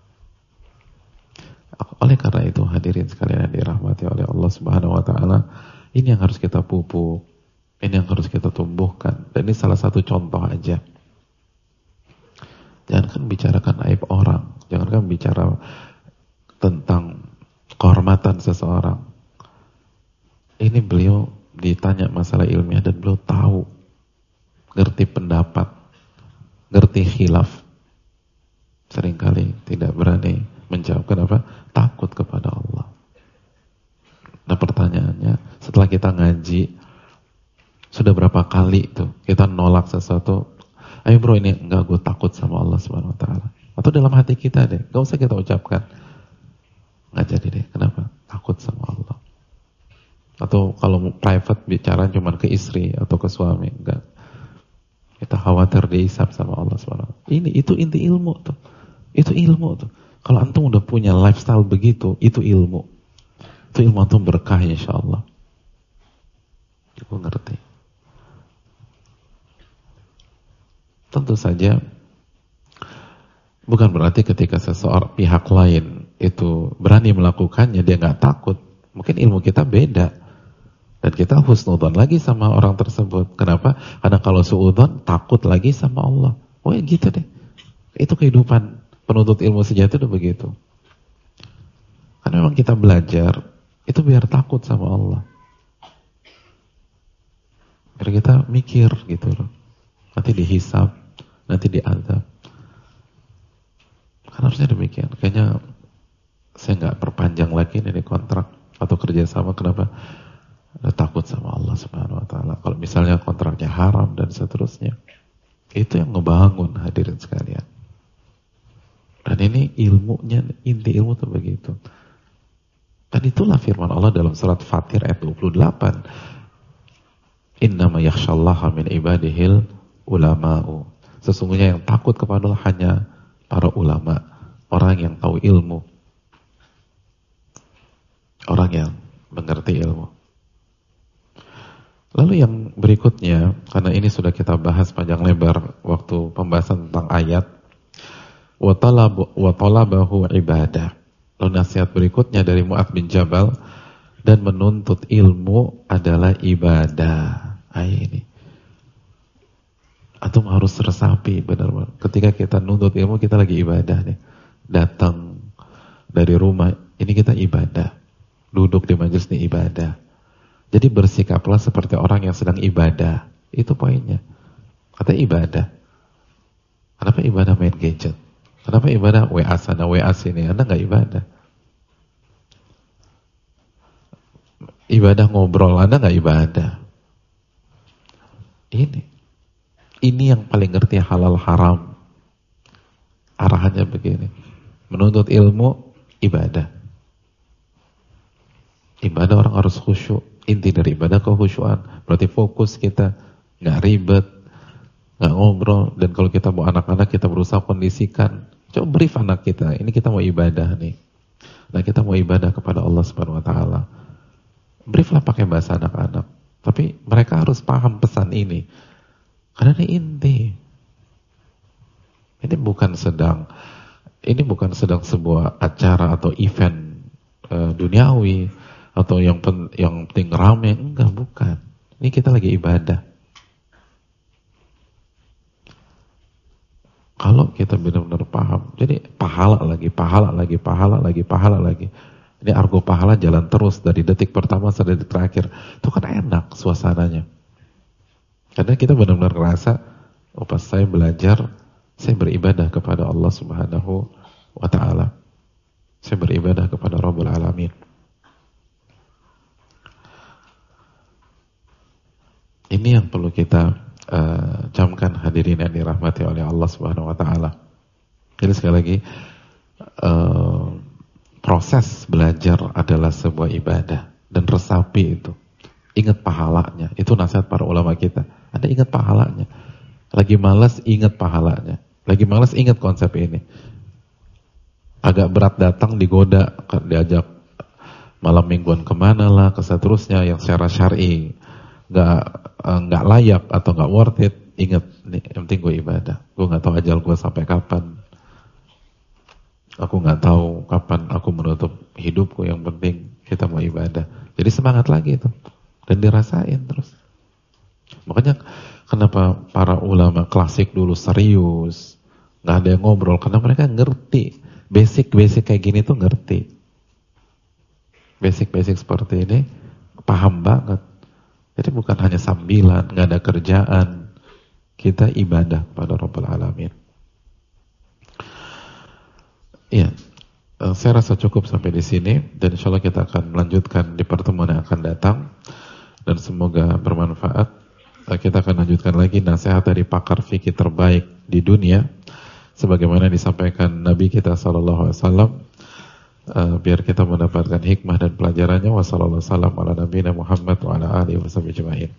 Oleh karena itu, hadirin sekalian yang dirahmati oleh Allah Subhanahu wa taala, ini yang harus kita pupuk, ini yang harus kita tumbuhkan. Dan ini salah satu contoh aja. Jangankan bicarakan aib orang, jangankan bicara tentang kehormatan seseorang. Ini beliau ditanya masalah ilmiah dan beliau tahu, ngerti pendapat, ngerti khilaf. Seringkali tidak berani menjawab. Kenapa? Takut kepada Allah. Nah pertanyaannya, setelah kita ngaji, sudah berapa kali tuh kita nolak sesuatu? Ayo bro, ini enggak, gue takut sama Allah Subhanahu wa taala. Atau dalam hati kita deh, enggak usah kita ucapkan. Enggak jadi deh. Kenapa? Takut sama Allah. Atau kalau private bicara cuma ke istri atau ke suami, enggak. Kita khawatir dihisab sama Allah Subhanahu wa taala. Itu inti ilmu tuh. Itu ilmu tuh. Kalau antum udah punya lifestyle begitu, itu ilmu. Itu ilmu antum berkah insyaallah. Gue ngerti. Tentu saja bukan berarti ketika seseorang pihak lain itu berani melakukannya dia nggak takut. Mungkin ilmu kita beda dan kita husnudzon lagi sama orang tersebut. Kenapa? Karena kalau suudzon takut lagi sama Allah. Oh ya gitu deh. Itu kehidupan penuntut ilmu sejati udah begitu. Karena memang kita belajar itu biar takut sama Allah. Biar kita mikir gitu loh. Nanti dihisab, nanti diazab. Kan harusnya demikian. Kayaknya saya nggak perpanjang lagi ini kontrak atau kerjasama. Kenapa? Takut sama Allah Subhanahu wa taala. Kalau misalnya kontraknya haram dan seterusnya, itu yang ngebangun, hadirin sekalian. Dan ini ilmunya, inti ilmu itu begitu. Dan itulah firman Allah dalam surat Fatir ayat 28. Innama yakhshallaha min ibadihil ulama'u. Sesungguhnya yang takut kepada Allah hanya para ulama, orang yang tahu ilmu, orang yang mengerti ilmu. Lalu yang berikutnya, karena ini sudah kita bahas panjang lebar waktu pembahasan tentang ayat, wa talabahu ibadah. Lalu nasihat berikutnya dari Mu'adz bin Jabal, dan menuntut ilmu adalah ibadah. Ini antum harus resapi benar-benar. Ketika kita nuntut ilmu, kita lagi ibadah nih. Datang dari rumah, ini kita ibadah. Duduk di majelis ini ibadah. Jadi bersikaplah seperti orang yang sedang ibadah. Itu poinnya. Kata ibadah. Kenapa ibadah main gadget? Kenapa ibadah WA sana, WA sini? Anda nggak ibadah. Ibadah ngobrol, Anda nggak ibadah. Ini yang paling ngerti halal haram. Arahannya begini. Menuntut ilmu, ibadah. Ibadah orang harus khusyuk. Inti dari ibadah kekhusyuan. Berarti fokus kita, nggak ribet, nggak ngobrol. Dan kalau kita mau anak-anak, kita berusaha kondisikan. Coba brief anak kita, ini kita mau ibadah nih. Nah kita mau ibadah kepada Allah Subhanahu wa taala. Brieflah pakai bahasa anak-anak. Tapi mereka harus paham pesan ini. Karena ini inti. Ini bukan sedang sebuah acara atau event duniawi atau yang penting rame, enggak, bukan. Ini kita lagi ibadah. Kalau kita benar-benar paham, jadi pahala lagi. Ini argo pahala jalan terus dari detik pertama sampai detik terakhir. Itu kan enak suasananya. Karena kita benar-benar ngerasa, pas saya belajar, saya beribadah kepada Allah Subhanahu wa ta'ala. Saya beribadah kepada Rabbul Alamin. Ini yang perlu kita camkan, hadirin yang dirahmati oleh Allah Subhanahu wa ta'ala. Jadi sekali lagi, proses belajar adalah sebuah ibadah. Dan resapi itu. Ingat pahalanya. Itu nasihat para ulama kita. Anda ingat pahalanya. Lagi malas, ingat pahalanya. Lagi malas, ingat konsep ini. Agak berat datang, digoda, diajak malam mingguan kemana lah, seterusnya yang secara syar'i nggak layak atau nggak worth it. Ingat, nih, yang penting gue ibadah. Gue nggak tahu ajal gue sampai kapan. Aku nggak tahu kapan aku menutup hidupku. Yang penting kita mau ibadah. Jadi semangat lagi itu, dan dirasain terus. Makanya kenapa para ulama klasik dulu serius, nggak ada yang ngobrol, karena mereka ngerti basic kayak gini tuh ngerti. Basic seperti ini paham banget. Jadi bukan hanya sambilan, nggak ada kerjaan, kita ibadah pada Rabbul Alamin. Iya, saya rasa cukup sampai di sini, dan insya Allah kita akan melanjutkan di pertemuan yang akan datang, dan semoga bermanfaat. Kita akan lanjutkan lagi nasihat dari pakar fikih terbaik di dunia, sebagaimana disampaikan Nabi kita SAW, biar kita mendapatkan hikmah dan pelajarannya. Wassalamualaikum warahmatullahi wabarakatuh wa ala alihi wasallam.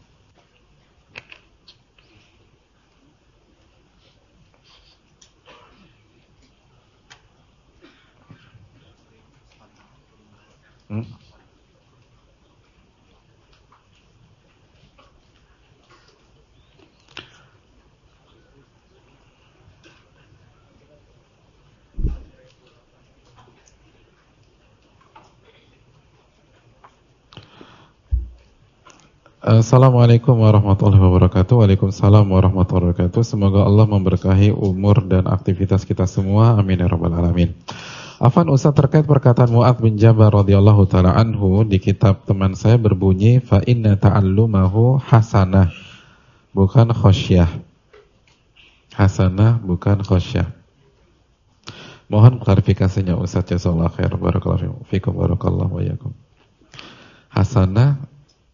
Assalamualaikum warahmatullahi wabarakatuh. Waalaikumsalam warahmatullahi wabarakatuh. Semoga Allah memberkahi umur dan aktivitas kita semua. Amin ya rabbal alamin. Afan Ustaz, terkait perkataan Mu'adz bin Jabal radhiyallahu taala anhu di kitab teman saya berbunyi fa inna ta'allumahu hasanah bukan khosyah. Hasanah bukan khosyah. Mohon klarifikasinya Ustaz, jazakallahu khair. Barakallahu fikum, barakallahu wa iyyakum. Hasanah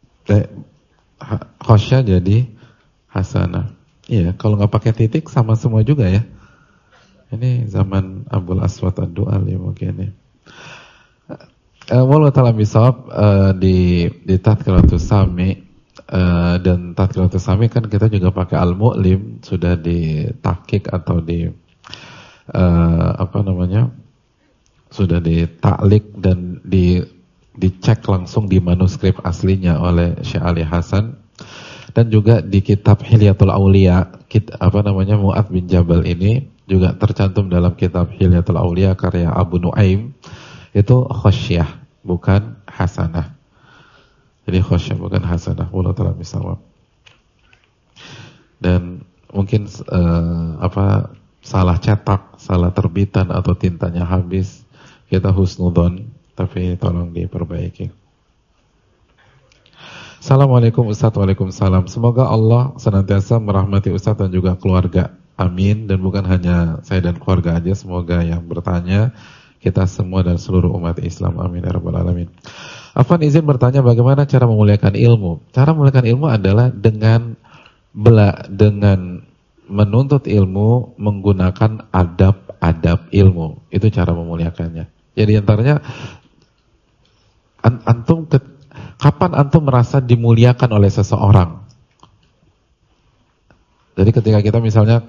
khosyah jadi hasanah. Iya, kalau nggak pakai titik sama semua juga ya. Ini zaman Abul Aswad Ad-Du'ali mungkin ya. Wallahu ta'ala bisawab, di Tadhkiratus Sami dan Tadhkiratus Sami kan kita juga pakai Al-Mu'lim, sudah di tahqiq atau di sudah di taklik dan dicek langsung di manuskrip aslinya oleh Syekh Ali Hasan, dan juga di kitab Hilyatul Aulia, Mu'adz bin Jabal ini juga tercantum dalam kitab Hilyatul Aulia karya Abu Nuaim, itu khosyah bukan hasanah. Jadi khosyah bukan hasanah. Wallahu ta'ala bishawab. Dan mungkin salah cetak, salah terbitan, atau tintanya habis, kita husnudzon, tapi tolong diperbaiki. Assalamualaikum Ustaz. Waalaikumsalam. Semoga Allah senantiasa merahmati Ustaz dan juga keluarga. Amin. Dan bukan hanya saya dan keluarga aja, semoga yang bertanya kita semua dan seluruh umat Islam. Amin ya rabbal alamin. Afwan, izin bertanya, bagaimana cara memuliakan ilmu? Cara memuliakan ilmu adalah dengan menuntut ilmu menggunakan adab-adab ilmu. Itu cara memuliakannya. Jadi antaranya kapan antum merasa dimuliakan oleh seseorang? Jadi ketika kita misalnya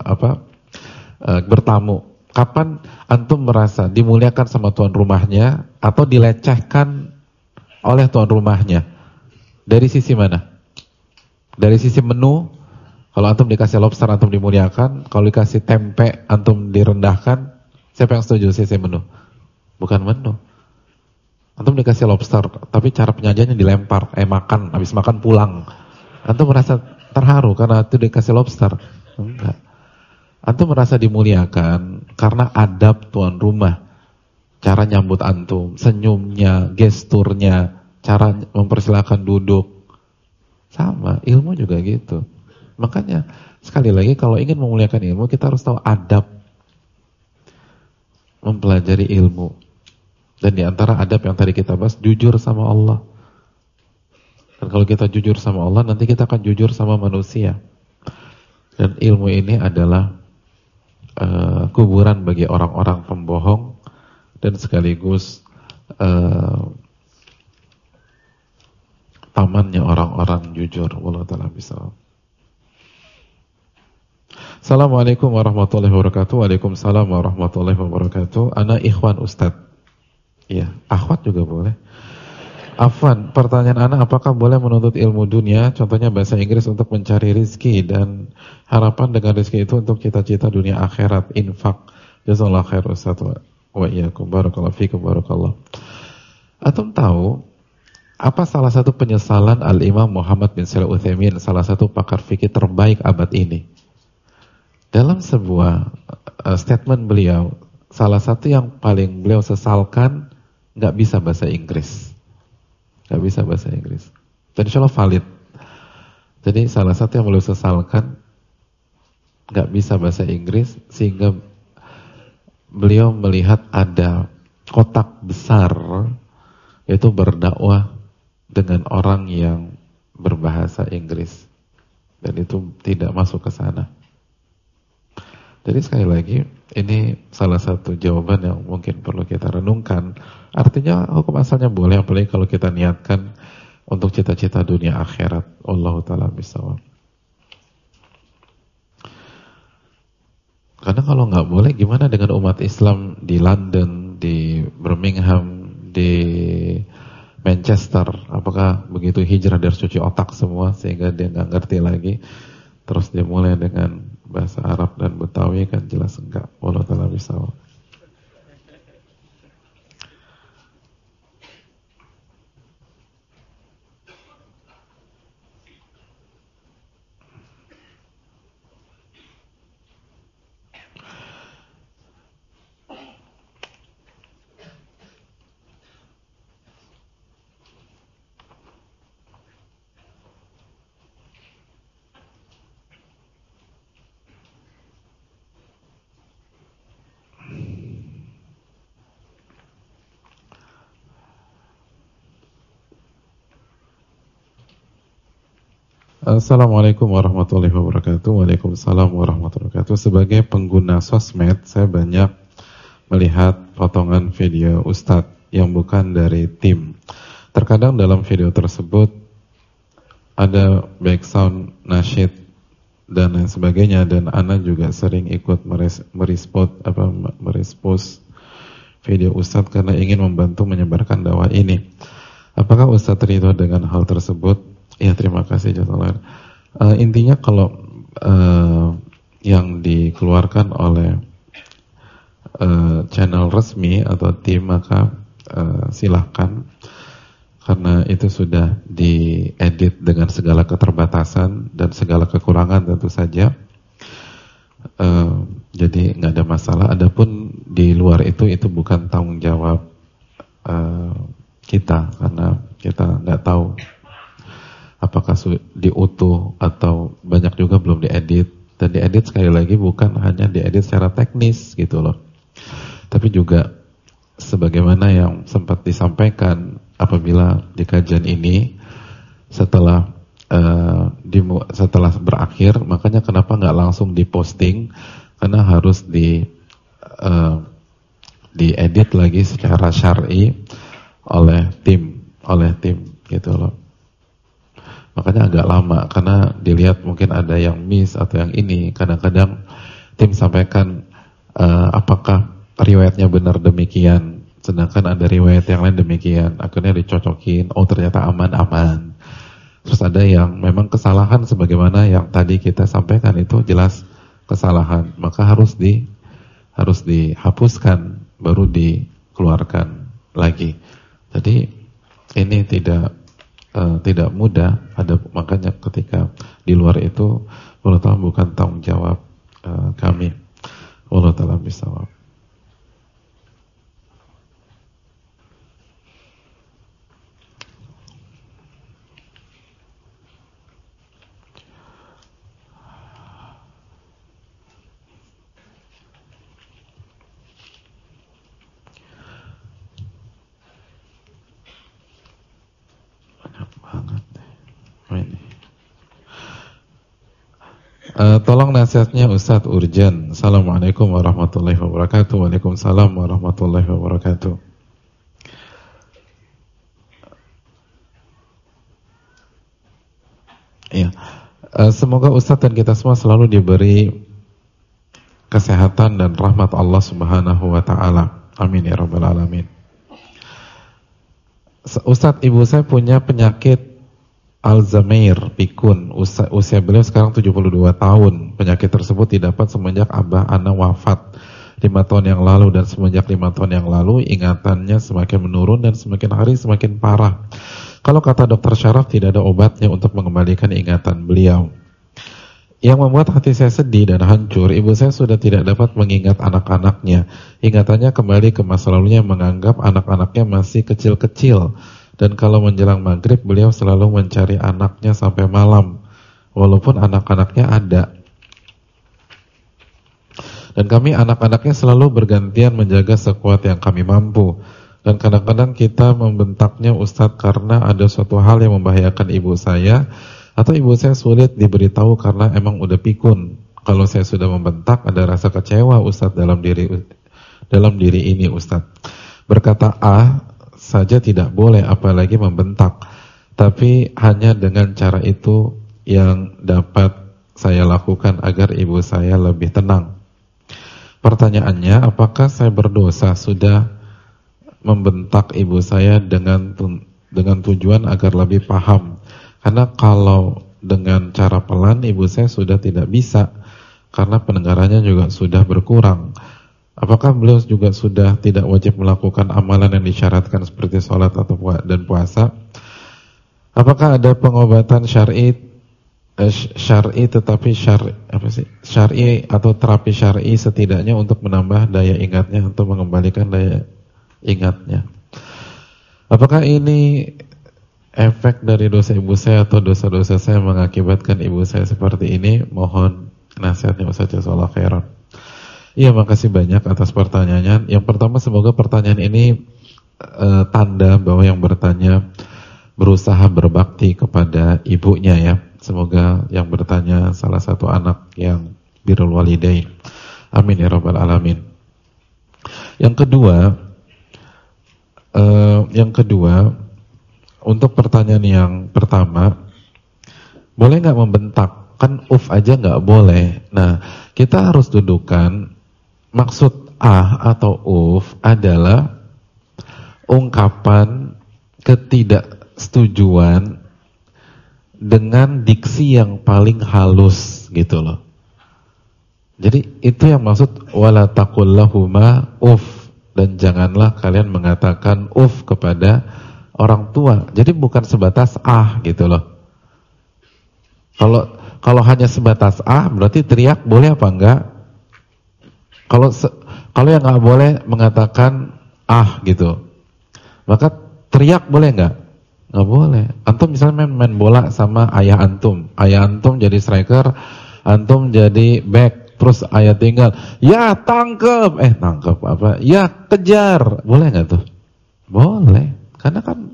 bertamu, kapan antum merasa dimuliakan sama tuan rumahnya atau dilecehkan oleh tuan rumahnya? Dari sisi mana? Dari sisi menu. Kalau antum dikasih lobster, antum dimuliakan. Kalau dikasih tempe, antum direndahkan. Siapa yang setuju sisi menu? Bukan menu. Antum dikasih lobster, tapi cara penyajiannya dilempar, makan, habis makan pulang. Antum merasa terharu karena itu dikasih lobster? Enggak. Antum merasa dimuliakan karena adab tuan rumah. Cara nyambut antum, senyumnya, gesturnya, cara mempersilahkan duduk. Sama, ilmu juga gitu. Makanya sekali lagi, kalau ingin memuliakan ilmu, kita harus tahu adab mempelajari ilmu. Dan di antara adab yang tadi kita bahas, jujur sama Allah. Dan kalau kita jujur sama Allah, nanti kita akan jujur sama manusia. Dan ilmu ini adalah kuburan bagi orang-orang pembohong, dan sekaligus tamannya orang-orang jujur. Wallahu ta'ala bishawab. Assalamualaikum warahmatullahi wabarakatuh. Waalaikumsalam warahmatullahi wabarakatuh. Ana ikhwan Ustadz. Iya, akhwat juga boleh. Afwan, pertanyaan Ana, apakah boleh menuntut ilmu dunia, contohnya bahasa Inggris untuk mencari rizki dan harapan dengan rizki itu untuk cita-cita dunia akhirat, infak. Jazakallahu khair Ustadz wa iyyakum. Barakallahu fikum, barakallahu. Antum tahu apa salah satu penyesalan Al-Imam Muhammad bin Shalih Al-Utsaimin, salah satu pakar fikih terbaik abad ini? Dalam sebuah statement beliau, salah satu yang paling beliau sesalkan, nggak bisa bahasa Inggris. Nggak bisa bahasa Inggris. Dan insya Allah valid. Jadi salah satu yang beliau sesalkan, nggak bisa bahasa Inggris, sehingga beliau melihat ada kotak besar, yaitu berdakwah dengan orang yang berbahasa Inggris. Dan itu tidak masuk ke sana. Jadi sekali lagi, ini salah satu jawaban yang mungkin perlu kita renungkan. Artinya hukum asalnya boleh, apalagi kalau kita niatkan untuk cita-cita dunia akhirat. Wallahu ta'ala bishawab. Karena kalau nggak boleh, gimana dengan umat Islam di London, di Birmingham, di Manchester? Apakah begitu hijrah dari cuci otak semua sehingga dia nggak ngerti lagi? Terus dia mulai dengan bahasa Arab dan Betawi, kan jelas enggak. Wallahu ta'ala bishawab. Assalamualaikum warahmatullahi wabarakatuh. Waalaikumsalam warahmatullahi wabarakatuh. Sebagai pengguna sosmed, saya banyak melihat potongan video Ustadz yang bukan dari tim. Terkadang dalam video tersebut ada background nasyid dan lain sebagainya, dan Ana juga sering ikut merespons video Ustadz karena ingin membantu menyebarkan dakwah ini. Apakah Ustadz ridho dengan hal tersebut? Ya, terima kasih jazakallah. Intinya kalau yang dikeluarkan oleh channel resmi atau tim, maka silahkan, karena itu sudah diedit dengan segala keterbatasan dan segala kekurangan tentu saja. Jadi nggak ada masalah. Adapun di luar itu bukan tanggung jawab kita, karena kita nggak tahu apakah diutuh atau banyak juga belum diedit. Dan diedit sekali lagi bukan hanya diedit secara teknis gitu loh, tapi juga sebagaimana yang sempat disampaikan apabila di kajian ini setelah berakhir, makanya kenapa nggak langsung diposting, karena harus diedit lagi secara syar'i oleh tim gitu loh. Makanya agak lama, karena dilihat mungkin ada yang miss atau yang ini. Kadang-kadang tim sampaikan apakah riwayatnya benar demikian, sedangkan ada riwayat yang lain demikian. Akhirnya dicocokin, oh ternyata aman. Terus ada yang memang kesalahan sebagaimana yang tadi kita sampaikan, itu jelas kesalahan, maka harus dihapuskan, baru dikeluarkan lagi. Jadi ini tidak mudah. Makanya ketika di luar itu, Allah Ta'ala bukan tanggung jawab kami. Allah Ta'ala bishawab. Tolong nasihatnya Ustadz urgen. Assalamualaikum warahmatullahi wabarakatuh. Waalaikumsalam warahmatullahi wabarakatuh. Ya, semoga Ustadz dan kita semua selalu diberi kesehatan dan rahmat Allah Subhanahu wa taala. Amin ya rabbal alamin. Ustadz, ibu saya punya penyakit Alzheimer, pikun. Usia beliau sekarang 72 tahun. Penyakit tersebut didapat semenjak abah ana wafat 5 tahun yang lalu, dan semenjak 5 tahun yang lalu ingatannya semakin menurun dan semakin hari semakin parah. Kalau kata dokter syaraf tidak ada obatnya untuk mengembalikan ingatan beliau. Yang membuat hati saya sedih dan hancur, ibu saya sudah tidak dapat mengingat anak-anaknya. Ingatannya kembali ke masa lalunya, menganggap anak-anaknya masih kecil-kecil. Dan kalau menjelang maghrib, beliau selalu mencari anaknya sampai malam, walaupun anak-anaknya ada. Dan kami anak-anaknya selalu bergantian menjaga sekuat yang kami mampu. Dan kadang-kadang kita membentaknya Ustadz karena ada suatu hal yang membahayakan ibu saya, atau ibu saya sulit diberitahu karena emang udah pikun. Kalau saya sudah membentak, ada rasa kecewa Ustadz dalam diri ini Ustadz. Berkata A saja tidak boleh, apalagi membentak. Tapi hanya dengan cara itu yang dapat saya lakukan agar ibu saya lebih tenang. Pertanyaannya, apakah saya berdosa sudah membentak ibu saya dengan tujuan agar lebih paham? Karena kalau dengan cara pelan, ibu saya sudah tidak bisa, karena pendengarannya juga sudah berkurang. Apakah beliau juga sudah tidak wajib melakukan amalan yang disyaratkan seperti sholat dan puasa? Apakah ada pengobatan syar'i atau terapi syar'i setidaknya untuk menambah daya ingatnya, untuk mengembalikan daya ingatnya? Apakah ini efek dari dosa ibu saya atau dosa-dosa saya mengakibatkan ibu saya seperti ini? Mohon nasihatnya Ustaz, jazakallahu khairan. Iya, makasih banyak atas pertanyaannya. Yang pertama, semoga pertanyaan ini tanda bahwa yang bertanya berusaha berbakti kepada ibunya ya. Semoga yang bertanya salah satu anak yang birrul walidain. Amin ya rabbal alamin. Yang kedua, untuk pertanyaan yang pertama, boleh nggak membentak? Kan aja nggak boleh. Nah, kita harus dudukan maksud atau adalah ungkapan ketidaksetujuan dengan diksi yang paling halus gitu loh. Jadi itu yang maksud wala taqul lahuma dan janganlah kalian mengatakan kepada orang tua. Jadi bukan sebatas gitu loh. Kalau hanya sebatas berarti teriak boleh apa enggak? Kalau yang nggak boleh mengatakan gitu, maka teriak boleh nggak? Nggak boleh. Antum misalnya main bola sama ayah antum jadi striker, antum jadi back, terus ayah tinggal, ya tangkep apa? Ya kejar, boleh nggak tuh? Boleh, karena kan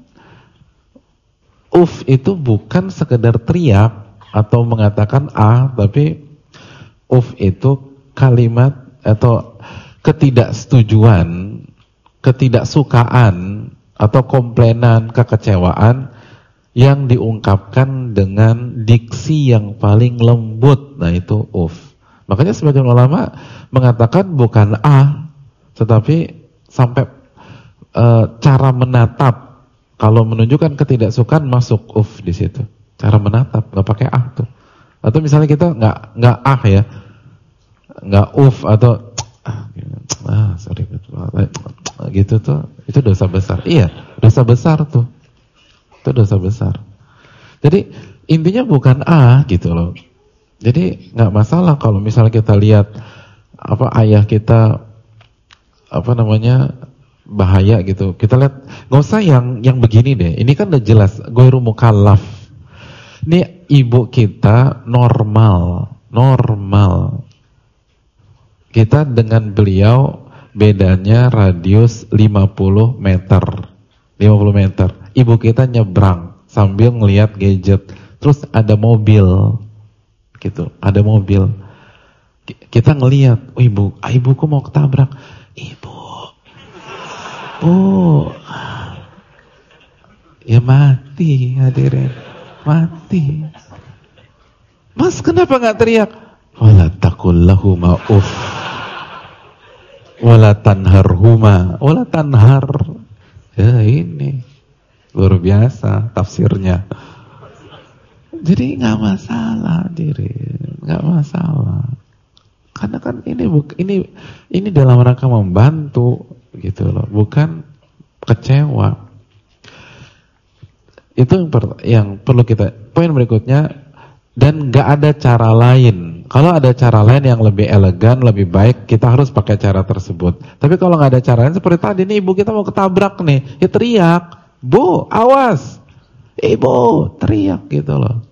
itu bukan sekedar teriak atau mengatakan tapi itu kalimat atau ketidaksetujuan, ketidaksukaan atau komplainan, kekecewaan yang diungkapkan dengan diksi yang paling lembut. Nah itu Makanya sebagian ulama mengatakan bukan tetapi sampai cara menatap. Kalau menunjukkan ketidaksukaan masuk di situ. Cara menatap, nggak pakai tuh. Atau misalnya kita nggak ya, nggak atau sorry gitu tuh, itu dosa besar. Iya, dosa besar tuh. Itu dosa besar. Jadi intinya bukan gitu loh. Jadi nggak masalah kalau misalnya kita lihat ayah kita bahaya gitu. Kita lihat, nggak usah yang begini deh. Ini kan udah jelas ghairu mukallaf. Ini ibu kita normal. Kita dengan beliau bedanya radius 50 meter. Ibu kita nyebrang sambil ngelihat gadget. Terus ada mobil. Gitu, ada mobil. Kita ngelihat, ibuku mau ketabrak. Ibu. Ya mati hadirin. Mati. Mas kenapa gak teriak? Wala taqul lahuma Wala tanharhuma, wala tanhar. Ya ini luar biasa tafsirnya. Jadi nggak masalah nggak masalah. Karena kan ini dalam rangka membantu gitu loh, bukan kecewa. Itu yang perlu kita. Poin berikutnya, dan nggak ada cara lain. Kalau ada cara lain yang lebih elegan, lebih baik, kita harus pakai cara tersebut. Tapi kalau nggak ada cara lain seperti tadi nih, ibu kita mau ketabrak nih, ya teriak, "Bu, awas, ibu," teriak gitu loh.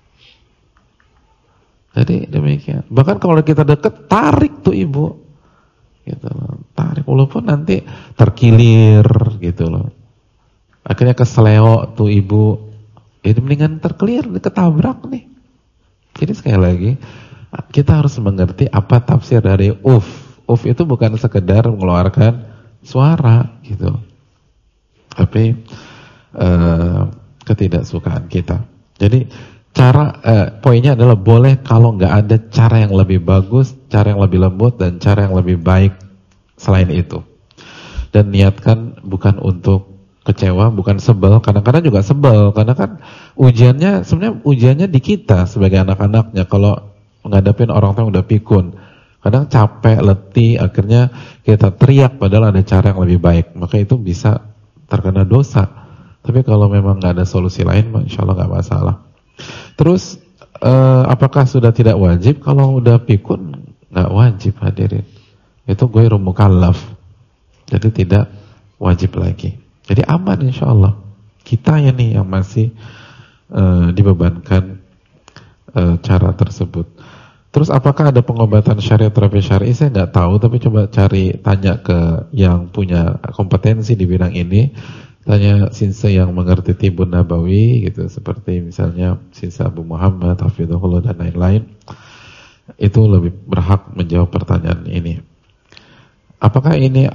Jadi demikian. Bahkan kalau kita deket, tarik tuh ibu, gitu loh. Tarik, walaupun nanti terkilir, gitu loh. Akhirnya keseleo tuh ibu, jadi mendingan terkilir, ketabrak nih. Jadi sekali lagi, kita harus mengerti apa tafsir dari uf. Uf itu bukan sekedar mengeluarkan suara, gitu. Tapi ketidaksukaan kita. Jadi poinnya adalah boleh kalau nggak ada cara yang lebih bagus, cara yang lebih lembut, dan cara yang lebih baik selain itu. Dan niatkan bukan untuk kecewa, bukan sebel. Kadang-kadang juga sebel, karena kan sebenarnya ujiannya di kita sebagai anak-anaknya. Kalau menghadapin orang tua yang udah pikun, kadang capek, letih, akhirnya kita teriak padahal ada cara yang lebih baik. Maka itu bisa terkena dosa. Tapi kalau memang nggak ada solusi lain, insya Allah nggak masalah. Terus apakah sudah tidak wajib? Kalau udah pikun nggak wajib, hadirin. Itu ghairu mukallaf, jadi tidak wajib lagi. Jadi aman insya Allah. Kita ya nih yang masih dibebankan cara tersebut. Terus apakah ada pengobatan syariat, terapi syar'i? Saya nggak tahu, tapi coba tanya ke yang punya kompetensi di bidang ini. Tanya sinse yang mengerti Tibun Nabawi gitu, seperti misalnya sinse Abu Muhammad, Hafidhullah dan lain-lain. Itu lebih berhak menjawab pertanyaan ini. Apakah ini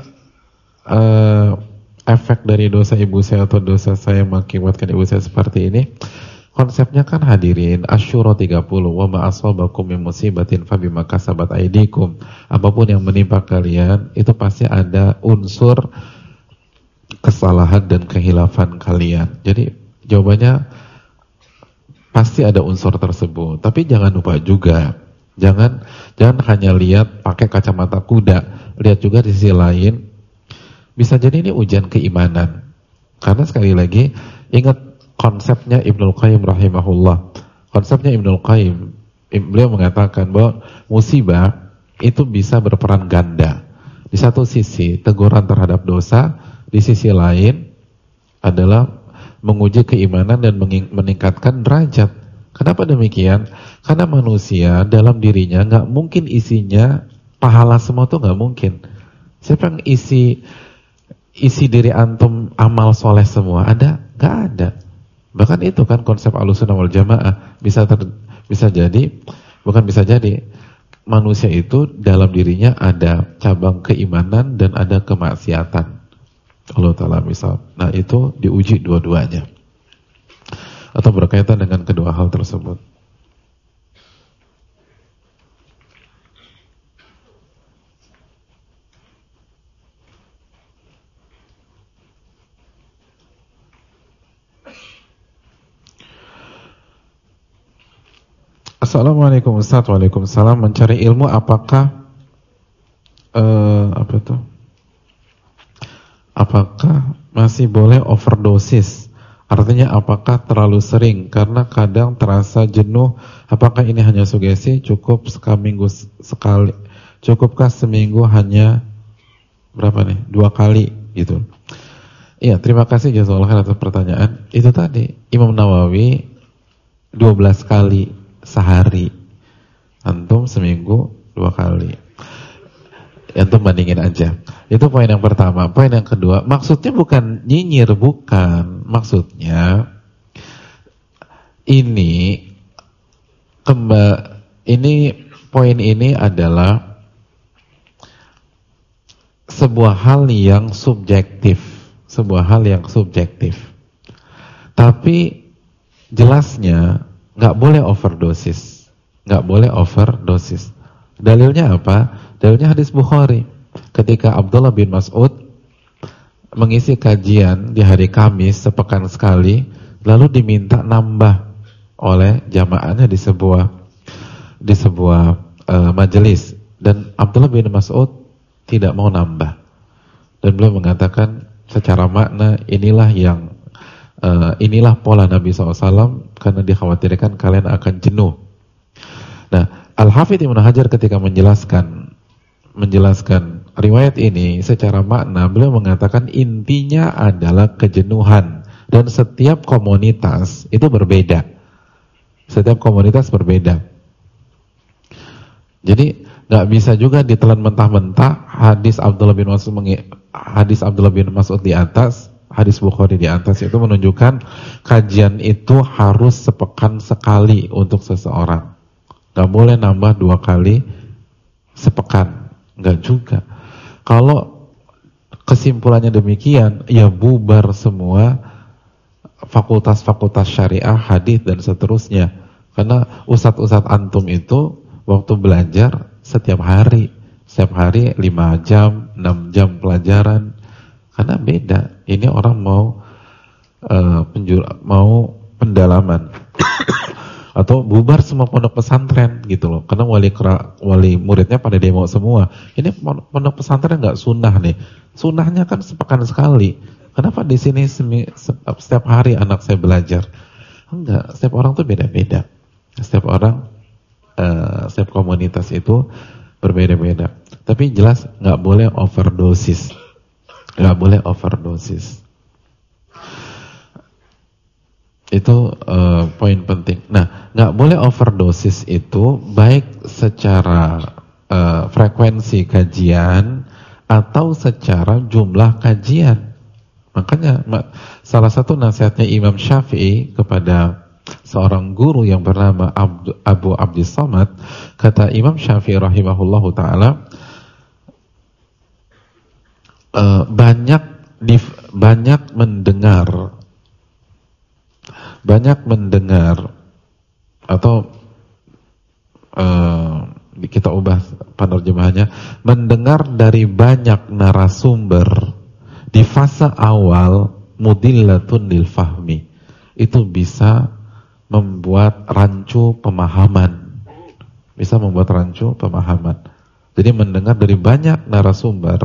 efek dari dosa ibu saya atau dosa saya mengakibatkan ibu saya seperti ini? Konsepnya kan hadirin, Asyura 30, wa ma asabakum min musibatin fabima kasabat aydikum. Apapun yang menimpa kalian, itu pasti ada unsur kesalahan dan kehilafan kalian. Jadi jawabannya pasti ada unsur tersebut. Tapi jangan lupa juga, jangan hanya lihat pakai kacamata kuda, lihat juga di sisi lain. Bisa jadi ini ujian keimanan. Karena sekali lagi, ingat konsepnya Ibnul Qayyim rahimahullah. Konsepnya Ibnul Qayyim, beliau mengatakan bahwa musibah itu bisa berperan ganda. Di satu sisi teguran terhadap dosa, di sisi lain adalah menguji keimanan dan meningkatkan derajat. Kenapa demikian? Karena manusia dalam dirinya nggak mungkin isinya pahala semua, tuh nggak mungkin. Siapa yang isi diri antum amal soleh semua? Ada? Nggak ada. Bahkan itu kan konsep Ahlussunnah wal Jamaah. Bisa jadi, bukan bisa jadi, manusia itu dalam dirinya ada cabang keimanan dan ada kemaksiatan. Allah Ta'ala misal. Nah itu diuji dua-duanya, atau berkaitan dengan kedua hal tersebut. Assalamualaikum Ustaz. Waalaikumsalam. Mencari ilmu apakah apakah masih boleh overdosis? Artinya apakah terlalu sering? Karena kadang terasa jenuh. Apakah ini hanya sugesti? Cukup seminggu sekali? Cukupkah seminggu hanya berapa nih? 2 kali gitu. Iya, terima kasih jazakallahu atas pertanyaan. Itu tadi Imam Nawawi 12 kali sehari. Antum seminggu 2 kali. Antum bandingin aja. Itu poin yang pertama. Poin yang kedua, maksudnya bukan nyinyir, bukan. Maksudnya poin ini adalah sebuah hal yang subjektif. Sebuah hal yang subjektif. Tapi jelasnya nggak boleh overdosis. Nggak boleh overdosis. Dalilnya apa? Dalilnya hadis Bukhari. ketika Abdullah bin Mas'ud mengisi kajian di hari Kamis sepekan sekali, lalu diminta nambah oleh jamaahnya di sebuah majelis, dan Abdullah bin Mas'ud tidak mau nambah, dan beliau mengatakan secara makna inilah pola Nabi SAW, karena dikhawatirkan kalian akan jenuh. Nah, Al-Hafidz Ibnu Hajar ketika menjelaskan riwayat ini secara makna, beliau mengatakan intinya adalah kejenuhan, dan setiap komunitas itu berbeda. Setiap komunitas berbeda. Jadi nggak bisa juga ditelan mentah-mentah hadis Abdullah bin Mas'ud di atas, hadis Bukhari di atas itu menunjukkan kajian itu harus sepekan sekali untuk seseorang. Nggak boleh nambah 2 kali sepekan. Nggak juga. Kalau kesimpulannya demikian, ya bubar semua fakultas-fakultas syariah, hadis dan seterusnya. Karena ustadz-ustadz antum itu waktu belajar setiap hari 5 jam, 6 jam pelajaran. Karena beda. Ini orang mau pendalaman. Atau bubar semua pondok pesantren gitu loh. Karena wali muridnya pada demo semua. Ini pondok pesantren nggak sunnah nih. Sunnahnya kan sepekan sekali. Kenapa di sini setiap hari anak saya belajar? Enggak, setiap orang tuh beda-beda. Setiap orang, setiap komunitas itu berbeda-beda. Tapi jelas nggak boleh overdosis. Nggak boleh overdosis. Itu poin penting. Nah, nggak boleh overdosis itu baik secara frekuensi kajian atau secara jumlah kajian. Makanya salah satu nasihatnya Imam Syafi'i kepada seorang guru yang bernama Abu Abdis Samad, kata Imam Syafi'i rahimahullahu taala, banyak mendengar atau kita ubah penerjemahannya, mendengar dari banyak narasumber di fase awal mudillatun lil fahmi, itu bisa membuat rancu pemahaman. Jadi mendengar dari banyak narasumber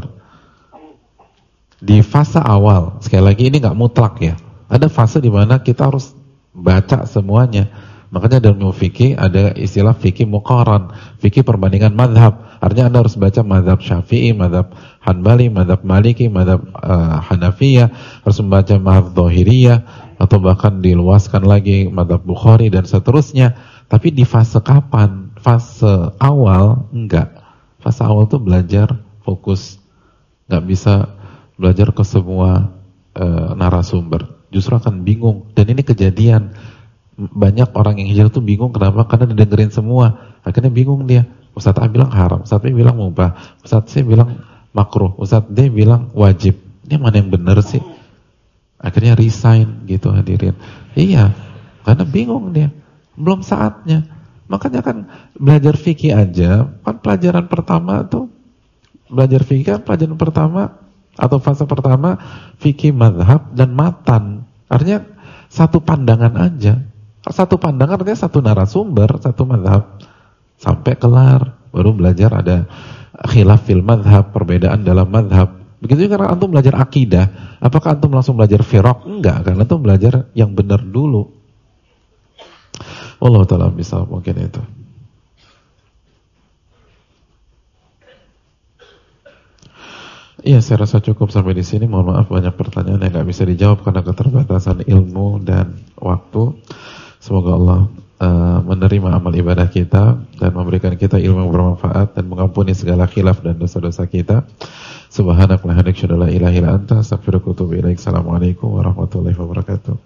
di fase awal, sekali lagi ini nggak mutlak ya. Ada fase di mana kita harus baca semuanya. Makanya dalam fikih ada istilah fikih muqaran, fikih perbandingan madhab. Artinya Anda harus baca madhab Syafi'i, madhab Hanbali, madhab Maliki, madhab Hanafiyah, harus membaca madhab Dhahiriyah, atau bahkan diluaskan lagi madhab Bukhari dan seterusnya. Tapi di fase kapan? Fase awal enggak. Fase awal tuh belajar fokus, nggak bisa belajar ke semua narasumber. Justru akan bingung. Dan ini kejadian. Banyak orang yang hijrah tuh bingung. Kenapa? Karena didengerin semua. Akhirnya bingung dia. Ustadz A bilang haram, Ustadz B bilang mubah, Ustadz C bilang makruh, Ustadz D bilang wajib. Ini mana yang benar sih? Akhirnya resign gitu hadirin. Iya, karena bingung dia. Belum saatnya. Makanya kan belajar fikih aja, kan pelajaran pertama tuh, belajar fikih kan pelajaran pertama atau fase pertama fikih madhab dan matan. Artinya satu pandangan aja. Satu pandangan artinya satu narasumber, satu madhab. Sampai kelar, baru belajar ada khilaf fil madhab, perbedaan dalam madhab. Begitu juga karena antum belajar akidah. Apakah antum langsung belajar firaq? Enggak, karena antum belajar yang benar dulu. Wallahu ta'ala bisa mungkin itu. Iya, saya rasa cukup sampai di sini. Mohon maaf banyak pertanyaan yang nggak bisa dijawab karena keterbatasan ilmu dan waktu. Semoga Allah menerima amal ibadah kita dan memberikan kita ilmu yang bermanfaat dan mengampuni segala khilaf dan dosa-dosa kita. Subhanakallahumma wa bihamdika, asyhadu an la ilaha illa anta, astaghfiruka wa atubu ilaik. Assalamualaikum warahmatullahi wabarakatuh.